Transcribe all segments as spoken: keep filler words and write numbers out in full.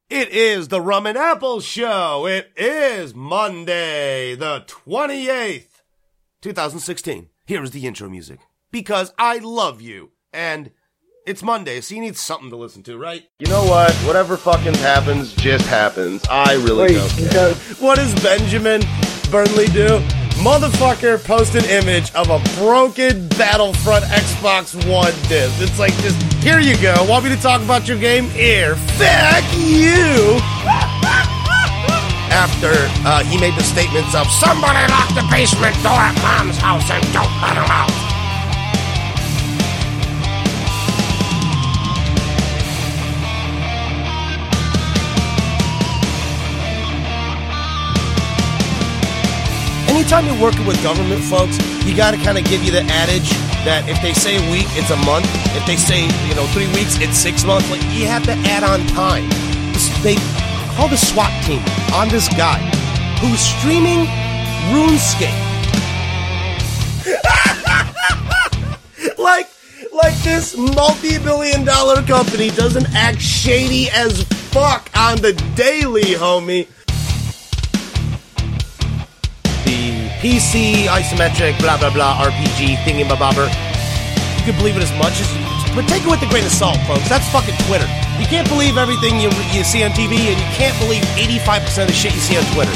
It is the Rum and Apple Show. It is Monday, the twenty-eighth, twenty sixteen. Here is the intro music. Because I love you. And it's Monday, so you need something to listen to, right? You know what? Whatever fucking happens, just happens. I really Wait, don't care. What does Benjamin Burnley do? Motherfucker post an image of a broken Battlefront Xbox One disc. It's like, just, here you go. Want me to talk about your game? Here. Fuck you! After uh, he made the statements of, somebody lock the basement door at Mom's house and don't let him out. Anytime you're working with government folks, you got to kind of give you the adage that if they say a week, it's a month. If they say, you know, three weeks, it's six months. Like, you have to add on time. They call the SWAT team on this guy who's streaming RuneScape. like, like this multi-billion dollar company doesn't act shady as fuck on the daily, homie. P C, isometric, blah, blah, blah, R P G, thingy-babobber. You can believe it as much as you... But take it with a grain of salt, folks. That's fucking Twitter. You can't believe everything you, you see on T V, and you can't believe eighty-five percent of the shit you see on Twitter.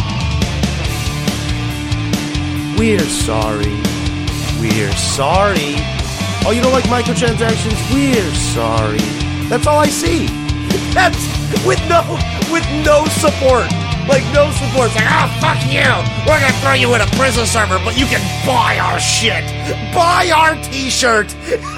We're sorry. We're sorry. Oh, you don't like microtransactions? We're sorry. That's all I see. That's with no, with no support. Like, no support. It's like, oh, fuck you. We're going to throw you in a prison server, but you can buy our shit. Buy our t-shirt.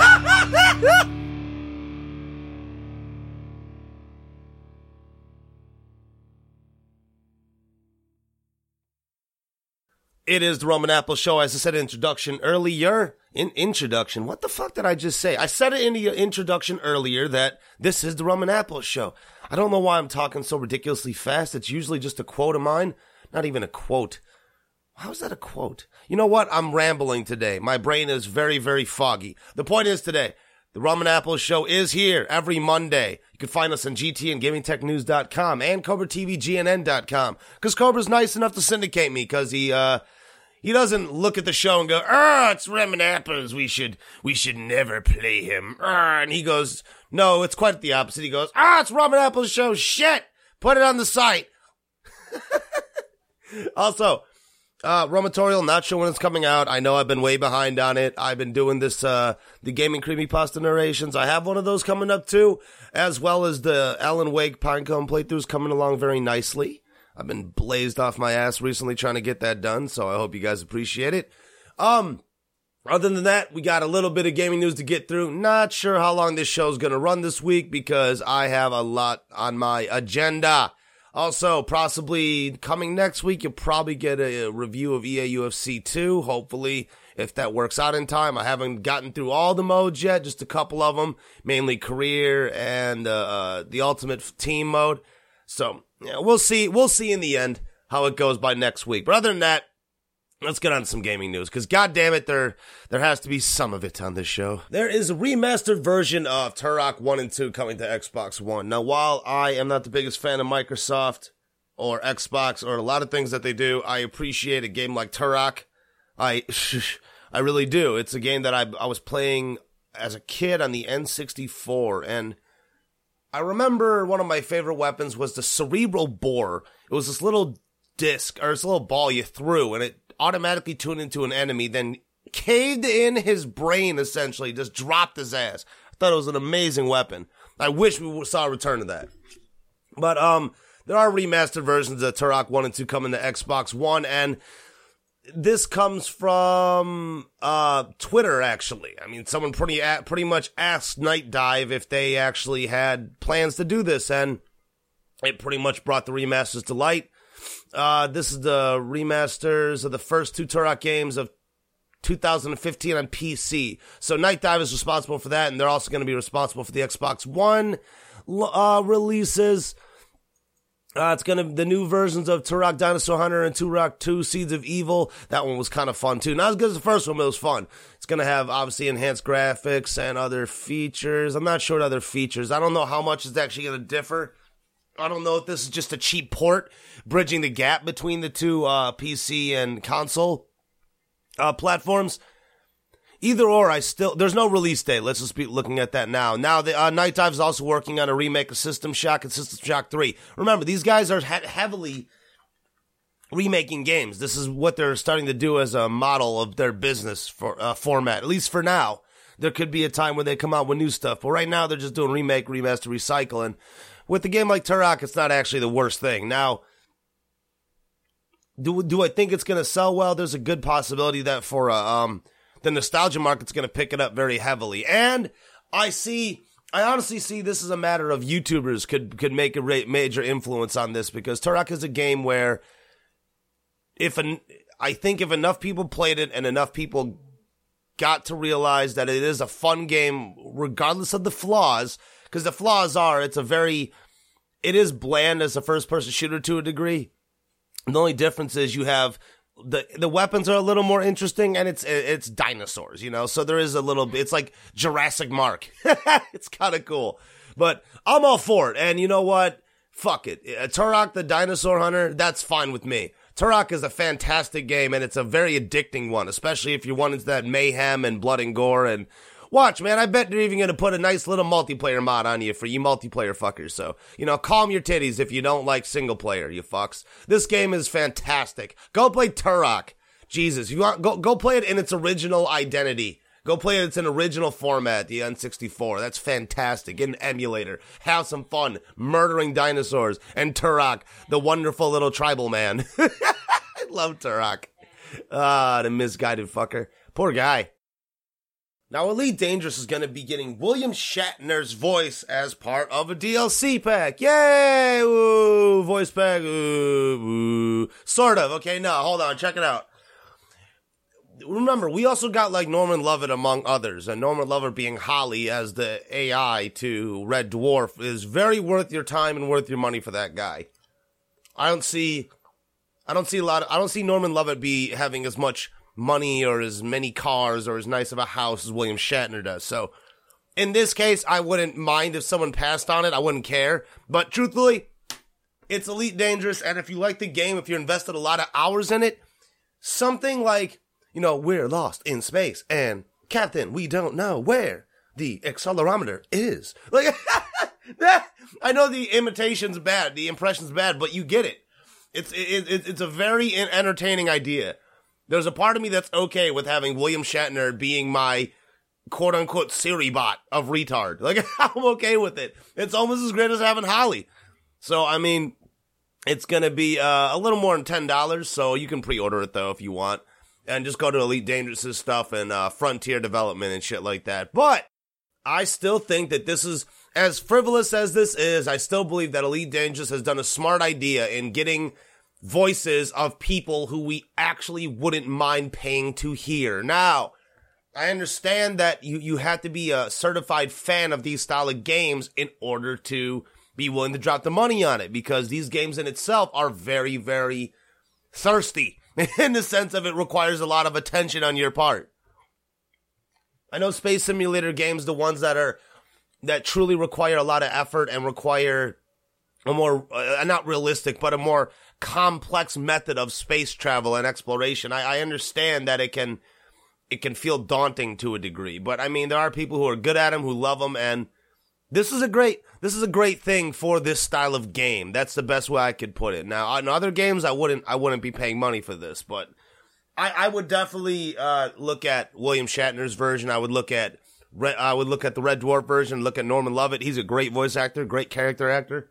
It is the Rum and Apple Show. As I said in introduction earlier, in introduction, what the fuck did I just say? I said it in the introduction earlier that this is the Rum and Apple Show. I don't know why I'm talking so ridiculously fast. It's usually just a quote of mine. Not even a quote. How is that a quote? You know what? I'm rambling today. My brain is very, very foggy. The point is today, the Rum and Apple Show is here every Monday. You can find us on G T and Gaming Tech News dot com and Cobra T V G N N dot com. Because Cobra's nice enough to syndicate me because he, uh... He doesn't look at the show and go, oh, it's Rum and Apples. We should, we should never play him. Uh, and he goes, no, it's quite the opposite. He goes, ah, oh, it's Rum and Apples show. Shit. Put it on the site. Also, uh, Rumatorial, not sure when it's coming out. I know I've been way behind on it. I've been doing this, uh, the Gaming Creepypasta narrations. I have one of those coming up too, as well as the Alan Wake Pinecone playthroughs coming along very nicely. I've been blazed off my ass recently trying to get that done, so I hope you guys appreciate it. Um, other than that, we got a little bit of gaming news to get through. Not sure how long this show's gonna run this week because I have a lot on my agenda. Also, possibly coming next week, you'll probably get a, a review of E A U F C two, hopefully, if that works out in time. I haven't gotten through all the modes yet, just a couple of them, mainly career and uh, uh the ultimate team mode. So, yeah, we'll see. We'll see in the end how it goes by next week. But other than that, let's get on to some gaming news. Because, goddammit, there there has to be some of it on this show. There is a remastered version of Turok one and two coming to Xbox One. Now, while I am not the biggest fan of Microsoft or Xbox or a lot of things that they do, I appreciate a game like Turok. I I really do. It's a game that I, I was playing as a kid on the N sixty-four, and I remember one of my favorite weapons was the Cerebral Bore. It was this little disc, or this little ball you threw, and it automatically tuned into an enemy, then caved in his brain, essentially, just dropped his ass. I thought it was an amazing weapon. I wish we saw a return to that. But, um, there are remastered versions of Turok one and two coming to Xbox One, and this comes from uh Twitter, actually. I mean, someone pretty pretty much asked Night Dive if they actually had plans to do this, and it pretty much brought the remasters to light. Uh, this is the remasters of the first two Turok games of two thousand fifteen on P C. So Night Dive is responsible for that, and they're also going to be responsible for the Xbox One uh, releases. Uh, it's gonna, the new versions of Turok Dinosaur Hunter and Turok two Seeds of Evil. That one was kind of fun too. Not as good as the first one, but it was fun. It's gonna have obviously enhanced graphics and other features. I'm not sure what other features. I don't know how much it's actually gonna differ. I don't know if this is just a cheap port bridging the gap between the two uh, P C and console uh, platforms. Either or, I still, there's no release date. Let's just be looking at that now. Now, the uh, Night Dive is also working on a remake of System Shock and System Shock three. Remember, these guys are he- heavily remaking games. This is what they're starting to do as a model of their business for uh, format, at least for now. There could be a time when they come out with new stuff, but right now they're just doing remake, remaster, recycle, and with a game like Turok, it's not actually the worst thing. Now, do do I think it's going to sell well? There's a good possibility that for uh, um the nostalgia market's going to pick it up very heavily. And I see, I honestly see this as a matter of YouTubers could could make a ra- major influence on this, because Turok is a game where if an, I think if enough people played it and enough people got to realize that it is a fun game regardless of the flaws, because the flaws are, it's a very, it is bland as a first-person shooter to a degree. The only difference is you have, the the weapons are a little more interesting, and it's it's dinosaurs, you know? So there is a little bit, it's like Jurassic Mark. It's kind of cool. But I'm all for it, and you know what? Fuck it. Turok the Dinosaur Hunter, that's fine with me. Turok is a fantastic game, and it's a very addicting one, especially if you're wanting that mayhem and blood and gore. And watch, man, I bet they're even going to put a nice little multiplayer mod on you for you multiplayer fuckers. So, you know, calm your titties if you don't like single player, you fucks. This game is fantastic. Go play Turok. Jesus, you want go go play it in its original identity. Go play it in its an original format, the N sixty-four. That's fantastic. Get an emulator. Have some fun murdering dinosaurs. And Turok, the wonderful little tribal man. I love Turok. Ah, the misguided fucker. Poor guy. Now, Elite Dangerous is going to be getting William Shatner's voice as part of a D L C pack. Yay! Ooh, voice pack. Ooh, ooh. Sort of. Okay, no, hold on. Check it out. Remember, we also got, like, Norman Lovett among others, and Norman Lovett being Holly as the A I to Red Dwarf is very worth your time and worth your money for that guy. I don't see, I don't see a lot of, I don't see Norman Lovett be having as much money or as many cars or as nice of a house as William Shatner does. So, in this case, I wouldn't mind if someone passed on it. I wouldn't care. But truthfully, it's Elite Dangerous, and if you like the game, if you invested a lot of hours in it, something like, you know, we're lost in space, and Captain, we don't know where the accelerometer is. Like, that, I know the imitation's bad, the impression's bad, but you get it. It's it, it, it's a very entertaining idea. There's a part of me that's okay with having William Shatner being my quote-unquote Siri bot of retard. Like, I'm okay with it. It's almost as great as having Holly. So, I mean, it's gonna be uh, a little more than ten dollars, so you can pre-order it, though, if you want. And just go to Elite Dangerous' stuff and uh, Frontier Development and shit like that. But I still think that this is, as frivolous as this is, I still believe that Elite Dangerous has done a smart idea in getting voices of people who we actually wouldn't mind paying to hear. Now, I understand that you, you have to be a certified fan of these style of games in order to be willing to drop the money on it, because these games in itself are very, very thirsty. In the sense of it requires a lot of attention on your part. I know Space Simulator games, the ones that are, that truly require a lot of effort and require a more, uh, not realistic, but a more complex method of space travel and exploration. I, I understand that it can, it can feel daunting to a degree, but I mean, there are people who are good at them, who love them, and this is a great, this is a great thing for this style of game. That's the best way I could put it. Now, on other games, I wouldn't, I wouldn't be paying money for this, but I, I would definitely uh, look at William Shatner's version. I would look at, I would look at the Red Dwarf version. Look at Norman Lovett. He's a great voice actor, great character actor.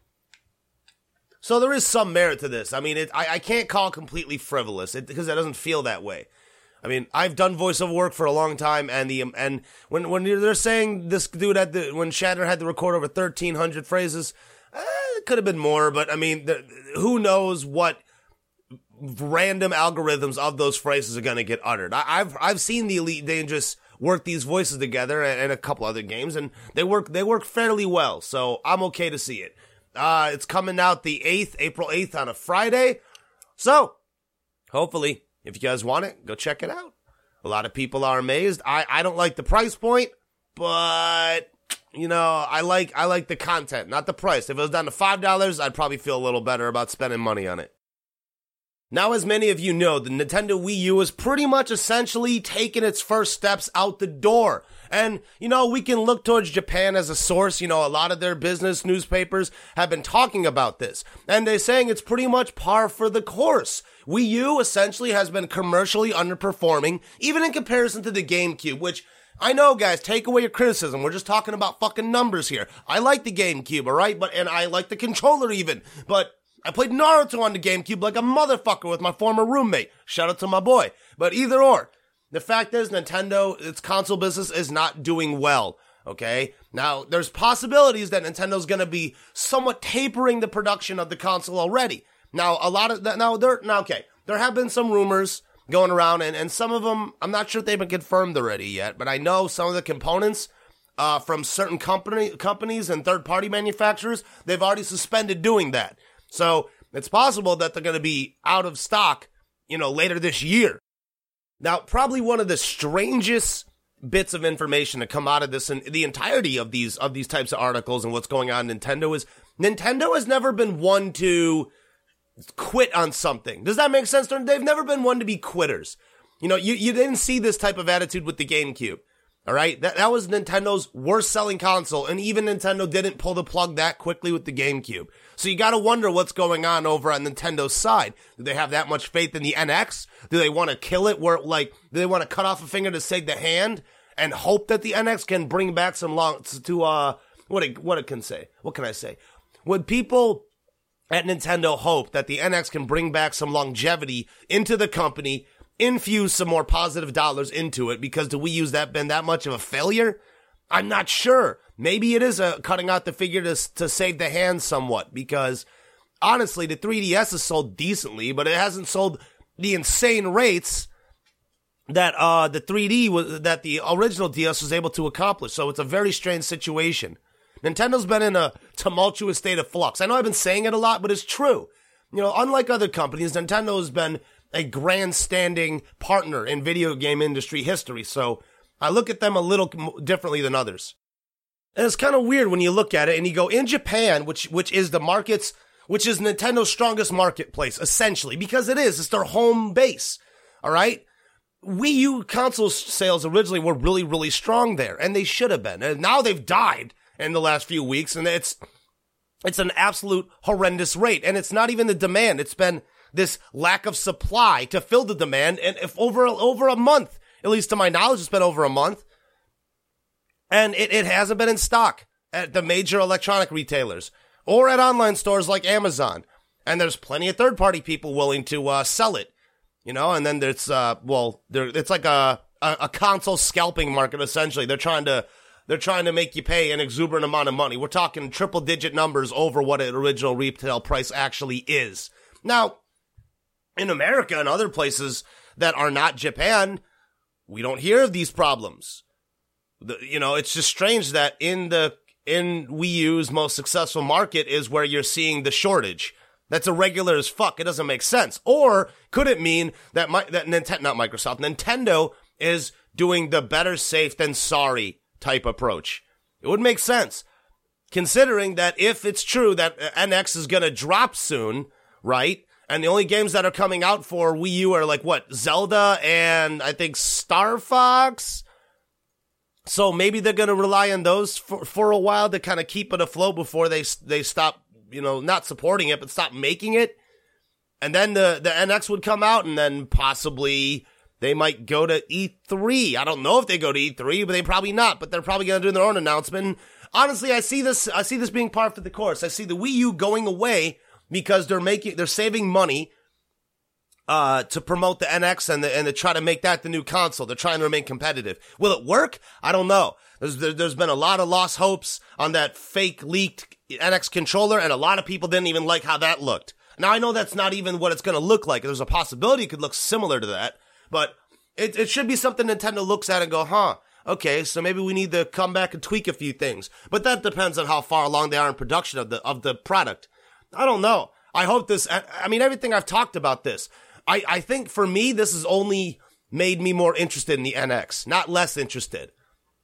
So there is some merit to this. I mean, it, I, I can't call it completely frivolous it, because it doesn't feel that way. I mean, I've done voiceover work for a long time, and the and when when they're saying this dude had the when Shatner had to record over thirteen hundred phrases, eh, it could have been more. But I mean, the, who knows what random algorithms of those phrases are going to get uttered? I, I've I've seen the Elite Dangerous work these voices together, and, and a couple other games, and they work they work fairly well. So I'm okay to see it. Uh, it's coming out the eighth, April eighth on a Friday. So hopefully, if you guys want it, go check it out. A lot of people are amazed. I, I don't like the price point, but you know, I like I like the content, not the price. If it was down to five dollars, I'd probably feel a little better about spending money on it. Now, as many of you know, the Nintendo Wii U is pretty much essentially taking its first steps out the door. And, you know, we can look towards Japan as a source. You know, a lot of their business newspapers have been talking about this. And they're saying it's pretty much par for the course. Wii U essentially has been commercially underperforming, even in comparison to the GameCube, which, I know, guys, take away your criticism. We're just talking about fucking numbers here. I like the GameCube, alright? But, and I like the controller even. But I played Naruto on the GameCube like a motherfucker with my former roommate. Shout out to my boy. But either or, the fact is Nintendo, its console business is not doing well, okay? Now, there's possibilities that Nintendo's gonna be somewhat tapering the production of the console already. Now, a lot of that, now, there, now, okay, there have been some rumors going around, and, and some of them, I'm not sure if they've been confirmed already yet, but I know some of the components uh, from certain company companies and third-party manufacturers, they've already suspended doing that. So it's possible that they're going to be out of stock, you know, later this year. Now, probably one of the strangest bits of information to come out of this and the entirety of these of these types of articles and what's going on in Nintendo is Nintendo has never been one to quit on something. Does that make sense? They've never been one to be quitters. You know, you, you didn't see this type of attitude with the GameCube. All right, that that was Nintendo's worst selling console, and even Nintendo didn't pull the plug that quickly with the GameCube. So you gotta wonder what's going on over on Nintendo's side. Do they have that much faith in the N X? Do they want to kill it where, like, do they want to cut off a finger to save the hand and hope that the N X can bring back some long, to, uh, what it, what it can say? What can I say? Would people at Nintendo hope that the N X can bring back some longevity into the company, infuse some more positive dollars into it, because the Wii U's that been that much of a failure? I'm not sure. Maybe it is a cutting out the figure to to save the hand somewhat, because honestly, the three D S has sold decently, but it hasn't sold the insane rates that uh the three D was that the original D S was able to accomplish. So it's a very strange situation. Nintendo's been in a tumultuous state of flux. I know I've been saying it a lot, but it's true. You know, unlike other companies, Nintendo has been a grandstanding partner in video game industry history, so I look at them a little differently than others. And it's kind of weird when you look at it and you go, in Japan, which which is the market's, which is Nintendo's strongest marketplace, essentially, because it is, it's their home base, all right? Wii U console sales originally were really, really strong there, and they should have been. And now they've died in the last few weeks, and it's it's an absolute horrendous rate. And it's not even the demand, it's been this lack of supply to fill the demand, and if over over a month, at least to my knowledge, it's been over a month, and it, it hasn't been in stock at the major electronic retailers or at online stores like Amazon. And there's plenty of third-party people willing to uh, sell it, you know. And then there's uh, well, there it's like a, a a console scalping market essentially. They're trying to they're trying to make you pay an exuberant amount of money. We're talking triple-digit numbers over what an original retail price actually is. Now, in America and other places that are not Japan, we don't hear of these problems. The, you know, it's just strange that in the in Wii U's most successful market is where you're seeing the shortage. That's irregular as fuck. It doesn't make sense. Or could it mean that my, that Nintendo, not Microsoft, Nintendo is doing the better safe than sorry type approach? It would make sense, considering that if it's true that N X is gonna drop soon, right? And the only games that are coming out for Wii U are like, what, Zelda and I think Star Fox? So maybe they're going to rely on those for, for a while to kind of keep it afloat before they they stop, you know, not supporting it, but stop making it. And then the, the N X would come out, and then possibly they might go to E three. I don't know if they go to E three, but they probably not. But they're probably going to do their own announcement. Honestly, I see this, I see this being par for the course. I see the Wii U going away because they're making, they're saving money, uh, to promote the N X and the, and to try to make that the new console. They're trying to remain competitive. Will it work? I don't know. There's, there, there's been a lot of lost hopes on that fake leaked N X controller, and a lot of people didn't even like how that looked. Now, I know that's not even what it's going to look like. There's a possibility it could look similar to that, but it, it should be something Nintendo looks at and go, huh, okay, so maybe we need to come back and tweak a few things. But that depends on how far along they are in production of the, of the product. I don't know. I hope this, I mean, everything I've talked about this, I, I think for me, this has only made me more interested in the N X, not less interested.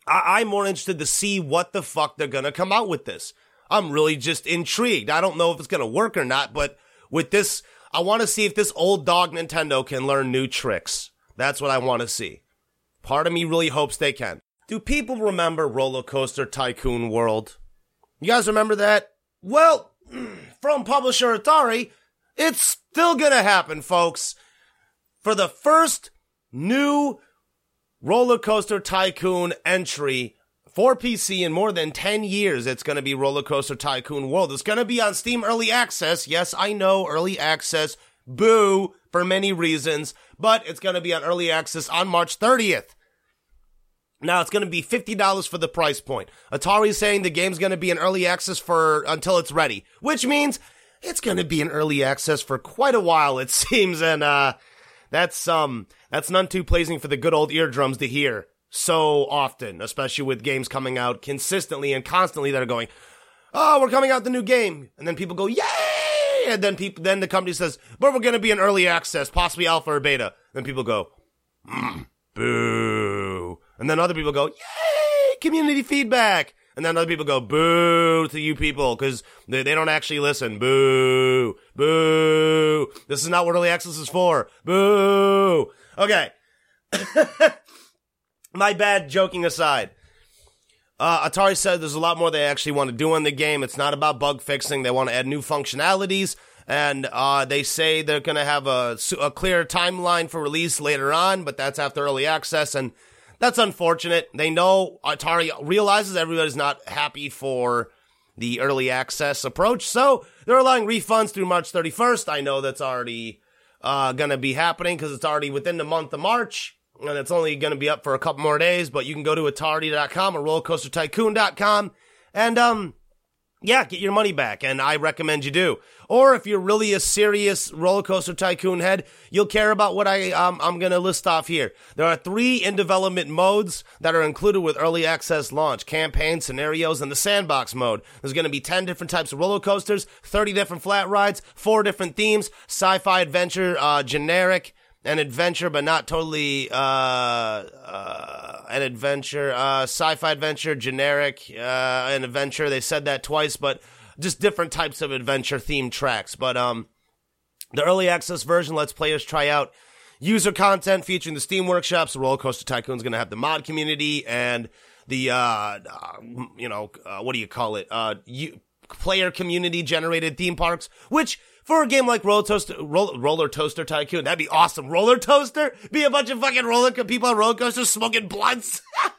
I- I'm more interested to see what the fuck they're gonna come out with this. I'm really just intrigued. I don't know if it's gonna work or not, but with this, I want to see if this old dog Nintendo can learn new tricks. That's what I want to see. Part of me really hopes they can. Do people remember Roller Coaster Tycoon World? You guys remember that? Well, from publisher Atari, it's still gonna happen, folks. For the first new Roller Coaster Tycoon entry for P C in more than ten years, it's gonna be Roller Coaster Tycoon World. It's gonna be on Steam Early Access. Yes, I know, Early Access. Boo, for many reasons. But it's gonna be on Early Access on March thirtieth. Now, it's going to be fifty dollars for the price point. Atari's saying the game's going to be in early access for until it's ready, which means it's going to be in early access for quite a while, it seems, and uh, that's um that's none too pleasing for the good old eardrums to hear so often, especially with games coming out consistently and constantly that are going, oh, we're coming out with the new game, and then people go, yay, and then people, then the company says, but we're going to be in early access, possibly alpha or beta, then people go, mm, boo. And then other people go, yay, community feedback. And then other people go, boo to you people, because they, they don't actually listen. Boo, boo. This is not what early access is for. Boo. Okay. My bad, joking aside. Uh, Atari said there's a lot more they actually want to do in the game. It's not about bug fixing. They want to add new functionalities. And uh, they say they're going to have a, a clear timeline for release later on, but that's after early access. And that's unfortunate. They know Atari realizes everybody's not happy for the early access approach, so they're allowing refunds through March thirty-first. I know that's already uh, going to be happening because it's already within the month of March, and it's only going to be up for a couple more days, but you can go to Atari dot com or roller coaster tycoon dot com and, um, yeah, get your money back, and I recommend you do. Or if you're really a serious Roller Coaster Tycoon head, you'll care about what I, um, I'm going to list off here. There are three in-development modes that are included with early access launch: campaign, scenarios, and the sandbox mode. There's going to be ten different types of roller coasters, thirty different flat rides, four different themes: sci-fi, adventure, uh, generic, an adventure, but not totally, uh, uh, an adventure, uh, sci-fi adventure, generic, uh, an adventure. They said that twice, but just different types of adventure themed tracks. But, um, the early access version lets players try out user content featuring the Steam workshops. The Roller Coaster Tycoon is going to have the mod community and the, uh, uh you know, uh, what do you call it? Uh, you, player community generated theme parks, which, for a game like Roller Toaster, Roller, Roller Toaster Tycoon, that'd be awesome. Roller Toaster? Be a bunch of fucking roller people on roller coasters smoking blunts.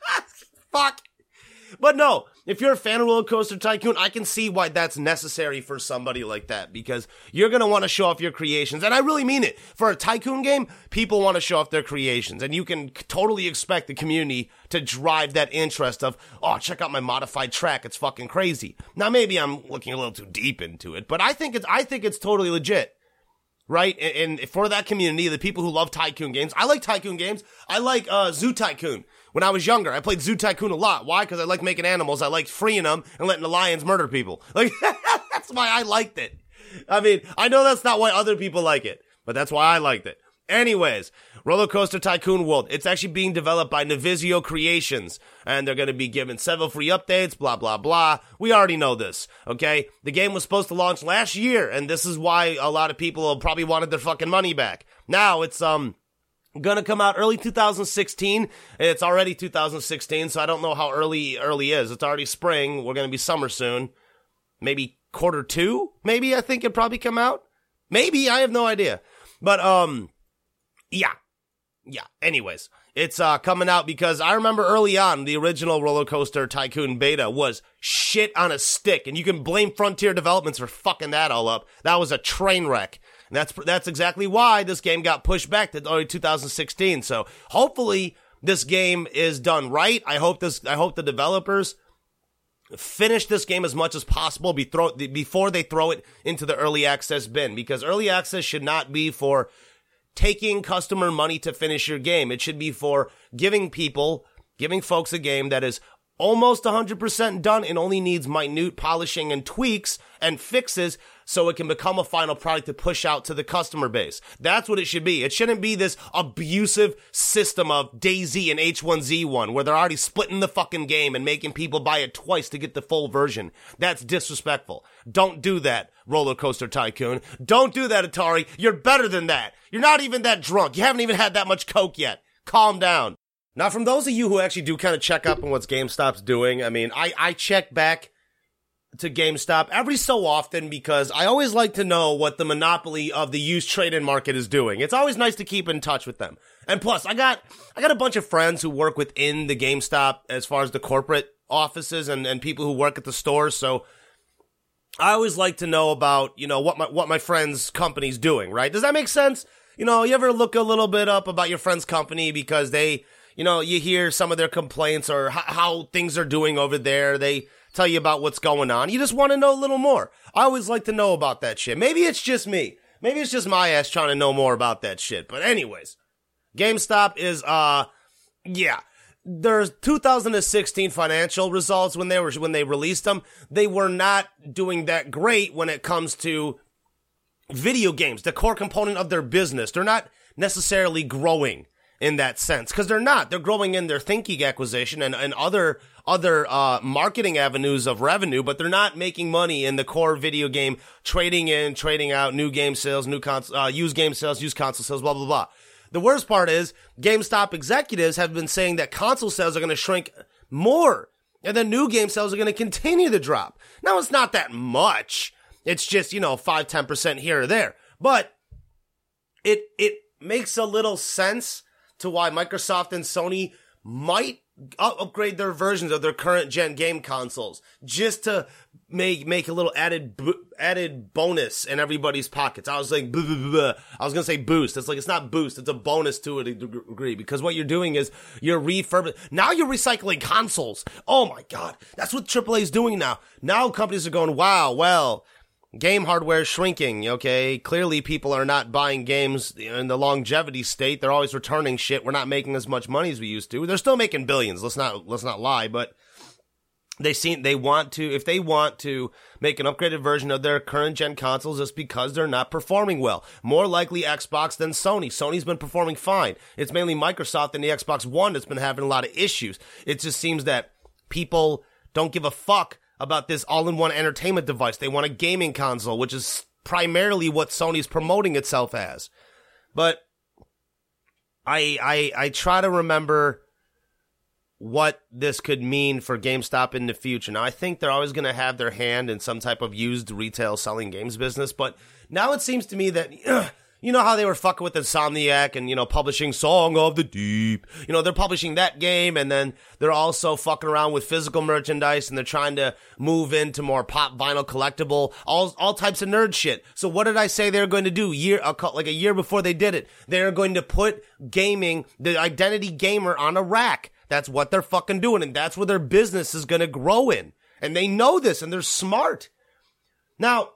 Fuck. But no, if you're a fan of Roller Coaster Tycoon, I can see why that's necessary for somebody like that, because you're going to want to show off your creations. And I really mean it. For a Tycoon game, people want to show off their creations, and you can totally expect the community to drive that interest of, oh, check out my modified track. It's fucking crazy. Now, maybe I'm looking a little too deep into it, but I think it's, I think it's totally legit. Right? And, and for that community, the people who love Tycoon games, I like Tycoon games. I like, uh, Zoo Tycoon. When I was younger, I played Zoo Tycoon a lot. Why? Because I like making animals. I liked freeing them and letting the lions murder people. Like, that's why I liked it. I mean, I know that's not why other people like it, but that's why I liked it. Anyways, Roller Coaster Tycoon World. It's actually being developed by Navizio Creations, and they're going to be given several free updates, blah, blah, blah. We already know this, okay? The game was supposed to launch last year, and this is why a lot of people probably wanted their fucking money back. Now it's, um... gonna come out early two thousand sixteen. It's already two thousand sixteen, so I don't know how early early is. It's already spring. We're gonna be summer soon. Maybe quarter two? Maybe I think it'd probably come out. Maybe, I have no idea. But, um, yeah. Yeah, anyways. It's, uh, coming out because I remember early on, the original Roller Coaster Tycoon beta was shit on a stick, and you can blame Frontier Developments for fucking that all up. That was a train wreck. And that's that's exactly why this game got pushed back to early two thousand sixteen. So hopefully this game is done right. I hope this. I hope the developers finish this game as much as possible be throw, before they throw it into the early access bin. Because early access should not be for taking customer money to finish your game. It should be for giving people, giving folks a game that is almost one hundred percent done and only needs minute polishing and tweaks and fixes so it can become a final product to push out to the customer base. That's what it should be. It shouldn't be this abusive system of DayZ and H one Z one where they're already splitting the fucking game and making people buy it twice to get the full version. That's disrespectful. Don't do that, Roller Coaster Tycoon. Don't do that, Atari. You're better than that. You're not even that drunk. You haven't even had that much coke yet. Calm down. Now, from those of you who actually do kind of check up on what GameStop's doing, I mean, I, I check back to GameStop every so often because I always like to know what the monopoly of the used trade-in market is doing. It's always nice to keep in touch with them. And plus, I got I got a bunch of friends who work within the GameStop as far as the corporate offices and, and people who work at the stores, so I always like to know about, you know, what my what my friend's company's doing, right? Does that make sense? You know, you ever look a little bit up about your friend's company because they, you know, you hear some of their complaints or h- how things are doing over there. They tell you about what's going on. You just want to know a little more. I always like to know about that shit. Maybe it's just me. Maybe it's just my ass trying to know more about that shit. But anyways, GameStop is, uh, yeah. Their two thousand sixteen financial results, when they were, when they released them, they were not doing that great when it comes to video games, the core component of their business. They're not necessarily growing in that sense, because they're not. They're growing in their ThinkGeek acquisition and, and other other uh marketing avenues of revenue, but they're not making money in the core video game trading in, trading out, new game sales, new cons- uh, used game sales, used console sales, blah, blah, blah. The worst part is GameStop executives have been saying that console sales are going to shrink more and then new game sales are going to continue to drop. Now, it's not that much. It's just, you know, five, ten percent here or there. But it it makes a little sense to why Microsoft and Sony might upgrade their versions of their current gen game consoles just to make make a little added added bonus in everybody's pockets. I was like, buh, buh, buh, buh. I was gonna say boost. It's like, it's not boost. It's a bonus to a degree, because what you're doing is you're refurbishing. Now you're recycling consoles. Oh my god, that's what triple A is doing now. Now companies are going, wow, well, game hardware is shrinking, okay? Clearly people are not buying games in the longevity state. They're always returning shit. We're not making as much money as we used to. They're still making billions. Let's not, let's not lie, but they seem, they want to, if they want to make an upgraded version of their current gen consoles, it's because they're not performing well. More likely Xbox than Sony. Sony's been performing fine. It's mainly Microsoft and the Xbox One that's been having a lot of issues. It just seems that people don't give a fuck about this all-in-one entertainment device. They want a gaming console, which is primarily what Sony's promoting itself as. But I I I try to remember what this could mean for GameStop in the future. Now, I think they're always going to have their hand in some type of used retail selling games business, but now it seems to me that, ugh, you know how they were fucking with Insomniac and, you know, publishing Song of the Deep. You know, they're publishing that game, and then they're also fucking around with physical merchandise, and they're trying to move into more pop vinyl collectible, all all types of nerd shit. So what did I say they were going to do year like a year before they did it? They're going to put gaming, the identity gamer, on a rack. That's what they're fucking doing, and that's where their business is going to grow in. And they know this, and they're smart. Now,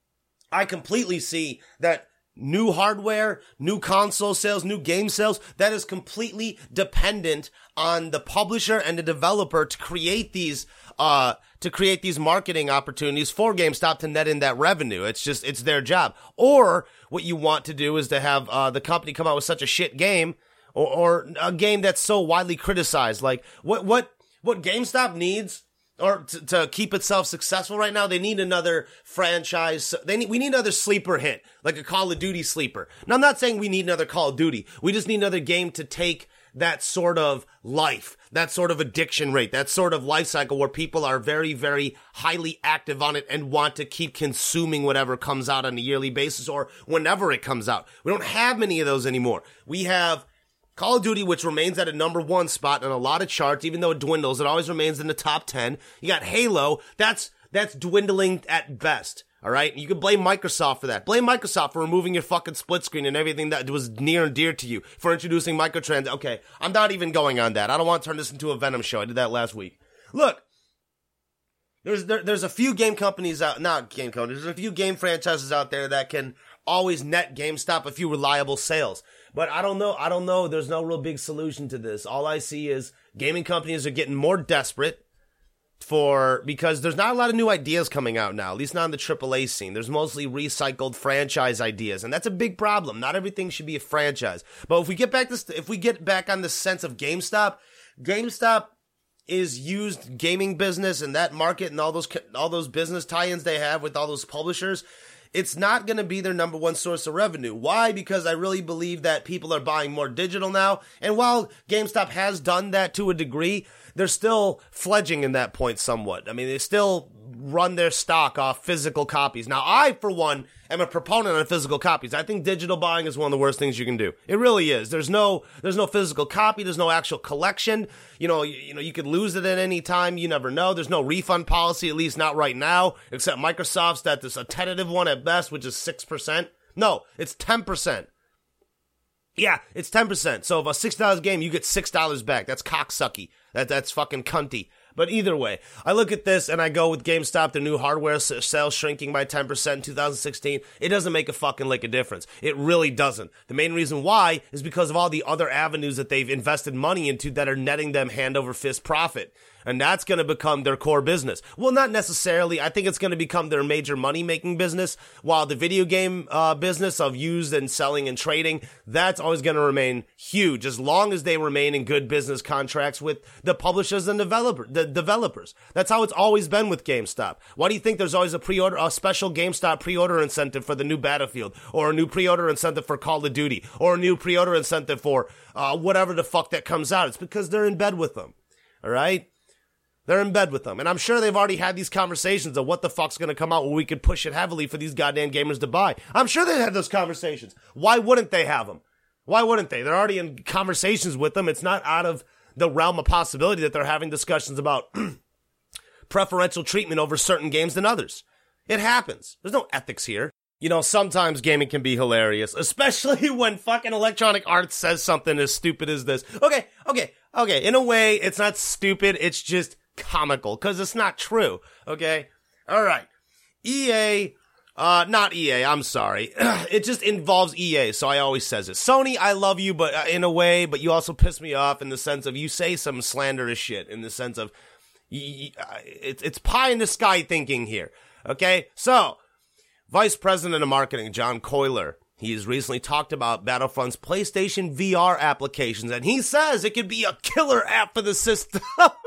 I completely see that new hardware, new console sales, new game sales, that is completely dependent on the publisher and the developer to create these, uh, to create these marketing opportunities for GameStop to net in that revenue. It's just, it's their job. Or what you want to do is to have, uh, the company come out with such a shit game, or, or a game that's so widely criticized. Like, what, what, what GameStop needs, or to, to keep itself successful right now, they need another franchise. They need, we need another sleeper hit, like a Call of Duty sleeper. Now, I'm not saying we need another Call of Duty. We just need another game to take that sort of life, that sort of addiction rate, that sort of life cycle where people are very, very highly active on it and want to keep consuming whatever comes out on a yearly basis or whenever it comes out. We don't have many of those anymore. We have Call of Duty, which remains at a number one spot on a lot of charts, even though it dwindles, it always remains in the top ten. You got Halo, that's that's dwindling at best, all right? You can blame Microsoft for that. Blame Microsoft for removing your fucking split screen and everything that was near and dear to you, for introducing microtrans. Okay, I'm not even going on that. I don't want to turn this into a Venom show. I did that last week. Look, there's there, there's a few game companies out, not game companies, there's a few game franchises out there that can always net GameStop a few reliable sales. But I don't know, I don't know, there's no real big solution to this. All I see is gaming companies are getting more desperate. for, because there's not a lot of new ideas coming out now, at least not in the triple A scene. There's mostly recycled franchise ideas, and that's a big problem. Not everything should be a franchise. But if we get back to, if we get back on the sense of GameStop, GameStop is used gaming business and that market and all those, all those business tie-ins they have with all those publishers. It's not going to be their number one source of revenue. Why? Because I really believe that people are buying more digital now. And while GameStop has done that to a degree, they're still fledging in that point somewhat. I mean, they still run their stock off physical copies. Now, I, for one, am a proponent of physical copies. I think digital buying is one of the worst things you can do. It really is. There's no, there's no physical copy. There's no actual collection. You know, you, you know, you could lose it at any time. You never know. There's no refund policy, at least not right now, except Microsoft's that there's a tentative one at best, which is six percent. No, it's ten percent. Yeah, it's ten percent. So if a six dollars game, you get six dollars back. That's cocksucky. That, that's fucking cunty. But either way, I look at this and I go with GameStop, their new hardware sales shrinking by ten percent in two thousand sixteen. It doesn't make a fucking lick of difference. It really doesn't. The main reason why is because of all the other avenues that they've invested money into that are netting them hand over fist profit. And that's going to become their core business. Well, not necessarily. I think it's going to become their major money-making business, while the video game uh, business of used and selling and trading, that's always going to remain huge, as long as they remain in good business contracts with the publishers and developer, the developers. That's how it's always been with GameStop. Why do you think there's always a pre-order, a special GameStop pre-order incentive for the new Battlefield, or a new pre-order incentive for Call of Duty, or a new pre-order incentive for uh, whatever the fuck that comes out? It's because they're in bed with them. All right? They're in bed with them. And I'm sure they've already had these conversations of what the fuck's going to come out where we could push it heavily for these goddamn gamers to buy. I'm sure they had those conversations. Why wouldn't they have them? Why wouldn't they? They're already in conversations with them. It's not out of the realm of possibility that they're having discussions about preferential treatment over certain games than others. It happens. There's no ethics here. You know, sometimes gaming can be hilarious, especially when fucking Electronic Arts says something as stupid as this. Okay, okay, okay. In a way, it's not stupid. It's just comical, because it's not true, okay? All right. E A, uh, not E A, I'm sorry. It just involves E A, so I always says it. Sony, I love you, but uh, in a way, but you also piss me off in the sense of you say some slanderous shit, in the sense of, y- y- uh, it's, it's pie in the sky thinking here, okay? So, Vice President of Marketing, John Coyler, he has recently talked about Battlefront's PlayStation V R applications, and he says it could be a killer app for the system.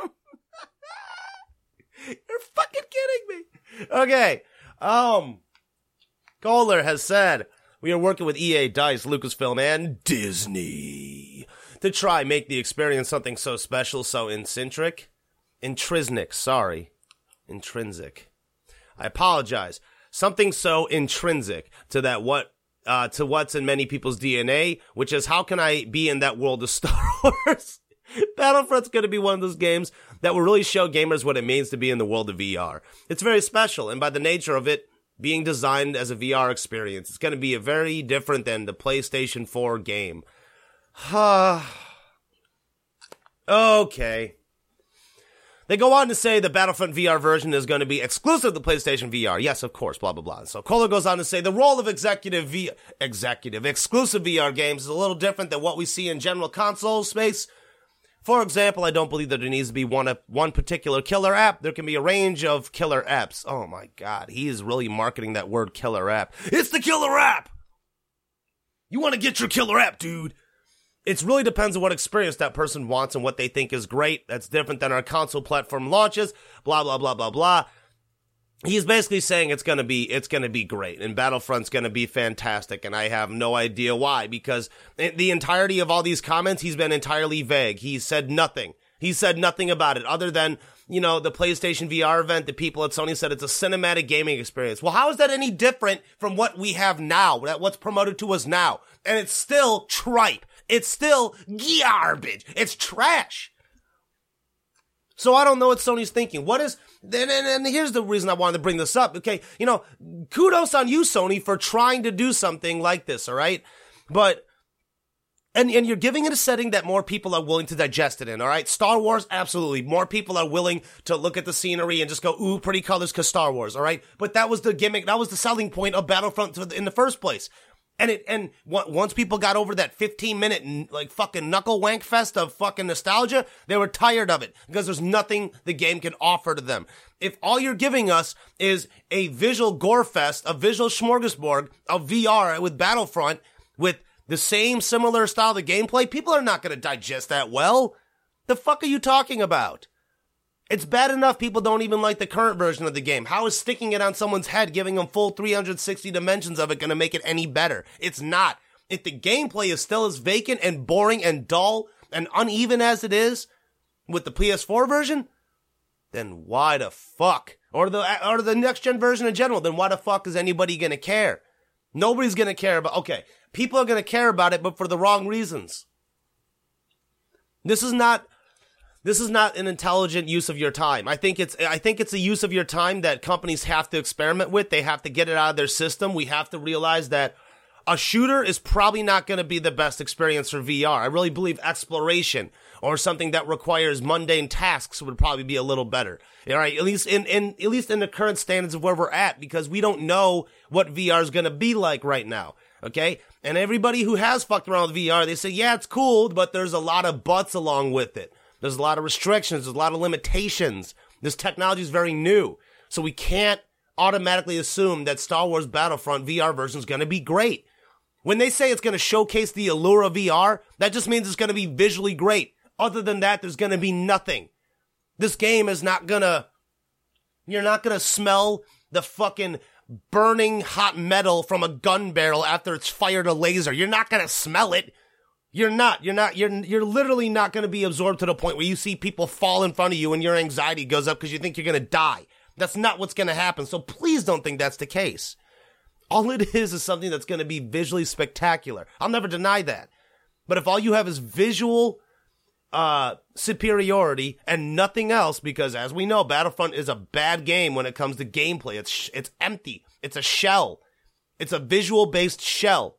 You're fucking kidding me. Okay. Um, Kohler has said, we are working with E A, DICE, Lucasfilm, and Disney to try make the experience something so special, so intrinsic. Intrinsic, sorry. Intrinsic. I apologize. Something so intrinsic to that what, uh, to what's in many people's D N A, which is how can I be in that world of Star Wars? Battlefront's going to be one of those games that will really show gamers what it means to be in the world of V R. It's very special, and by the nature of it being designed as a V R experience, it's going to be a very different than the PlayStation four game. Okay. They go on to say the Battlefront V R version is going to be exclusive to PlayStation V R. Yes, of course, blah, blah, blah. So Kohler goes on to say the role of executive V- executive exclusive V R games is a little different than what we see in general console space. For example, I don't believe that there needs to be one one particular killer app. There can be a range of killer apps. Oh my God, he is really marketing that word killer app. It's the killer app! You want to get your killer app, dude. It really depends on what experience that person wants and what they think is great. That's different than our console platform launches, blah, blah, blah, blah, blah. He's basically saying it's going to be, it's going to be great, and Battlefront's going to be fantastic, and I have no idea why, because the entirety of all these comments, he's been entirely vague. He said nothing. He said nothing about it, other than, you know, the PlayStation V R event, the people at Sony said it's a cinematic gaming experience. Well, how is that any different from what we have now, what's promoted to us now? And it's still tripe. It's still garbage. It's trash. So I don't know what Sony's thinking. What is, and, and, and here's the reason I wanted to bring this up. Okay, you know, kudos on you, Sony, for trying to do something like this, all right? But, and, and you're giving it a setting that more people are willing to digest it in, all right? Star Wars, absolutely. More people are willing to look at the scenery and just go, ooh, pretty colors, because Star Wars, all right? But that was the gimmick, that was the selling point of Battlefront in the first place. And it and w- once people got over that fifteen minute like fucking knuckle wank fest of fucking nostalgia, they were tired of it because there's nothing the game can offer to them. If all you're giving us is a visual gore fest, a visual smorgasbord of V R with Battlefront with the same similar style of gameplay, people are not going to digest that well. The fuck are you talking about? It's bad enough people don't even like the current version of the game. How is sticking it on someone's head, giving them full three hundred sixty dimensions of it, going to make it any better? It's not. If the gameplay is still as vacant and boring and dull and uneven as it is with the P S four version, then why the fuck? Or the or the next-gen version in general, then why the fuck is anybody going to care? Nobody's going to care about... Okay, people are going to care about it, but for the wrong reasons. This is not... This is not an intelligent use of your time. I think it's I think it's a use of your time that companies have to experiment with. They have to get it out of their system. We have to realize that a shooter is probably not going to be the best experience for V R. I really believe exploration or something that requires mundane tasks would probably be a little better. All right, at least in, in at least in the current standards of where we're at, because we don't know what V R is going to be like right now. Okay? And everybody who has fucked around with V R, they say, yeah, it's cool, but there's a lot of buts along with it. There's a lot of restrictions. There's a lot of limitations. This technology is very new. So we can't automatically assume that Star Wars Battlefront V R version is going to be great. When they say it's going to showcase the allure of V R, that just means it's going to be visually great. Other than that, there's going to be nothing. This game is not going to... You're not going to smell the fucking burning hot metal from a gun barrel after it's fired a laser. You're not going to smell it. You're not, you're not, you're, you're literally not going to be absorbed to the point where you see people fall in front of you and your anxiety goes up because you think you're going to die. That's not what's going to happen. So please don't think that's the case. All it is is something that's going to be visually spectacular. I'll never deny that. But if all you have is visual, uh, superiority and nothing else, because as we know, Battlefront is a bad game when it comes to gameplay. It's, it's empty. It's a shell. It's a visual based shell.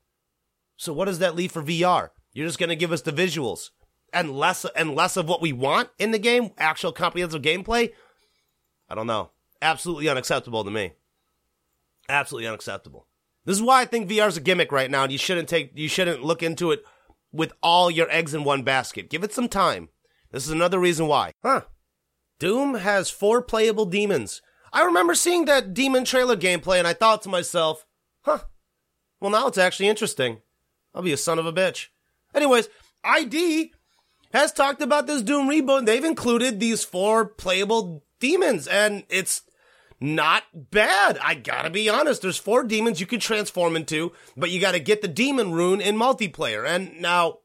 So what does that leave for V R? You're just going to give us the visuals and less and less of what we want in the game, actual comprehensive gameplay? I don't know. Absolutely unacceptable to me. Absolutely unacceptable. This is why I think V R is a gimmick right now, and you shouldn't take you shouldn't look into it with all your eggs in one basket. Give it some time. This is another reason why. Huh. Doom has four playable demons. I remember seeing that demon trailer gameplay, and I thought to myself, huh, well now it's actually interesting. I'll be a son of a bitch. Anyways, I D has talked about this Doom reboot, and they've included these four playable demons, and it's not bad. I gotta be honest. There's four demons you can transform into, but you gotta get the demon rune in multiplayer. And now,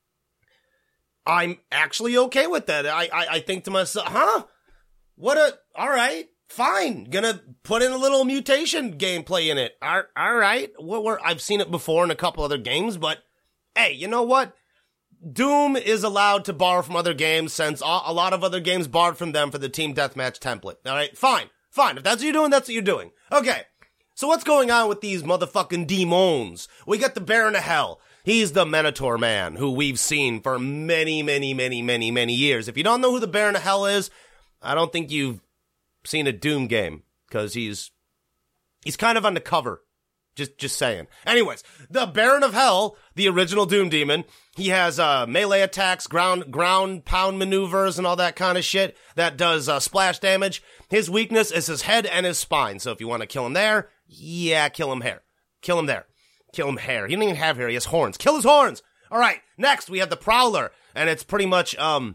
I'm actually okay with that. I, I, I think to myself, huh? What a, alright, fine. Gonna put in a little mutation gameplay in it. All, alright. What were, I've seen it before in a couple other games, but hey, you know what? Doom is allowed to borrow from other games since a lot of other games borrowed from them for the team deathmatch template. Alright, fine. Fine, if that's what you're doing, that's what you're doing. Okay, so what's going on with these motherfucking demons? We got the Baron of Hell. He's the Minotaur man, who we've seen for many, many, many, many, many years. If you don't know who the Baron of Hell is, I don't think you've seen a Doom game, because he's, he's kind of undercover. Just, just saying. Anyways, the Baron of Hell, the original Doom demon, he has, uh, melee attacks, ground, ground pound maneuvers and all that kind of shit that does, uh, splash damage. His weakness is his head and his spine. So if you want to kill him there, yeah, kill him here. Kill him there. Kill him hair. He doesn't even have hair. He has horns. Kill his horns. All right. Next, we have the Prowler, and it's pretty much, um,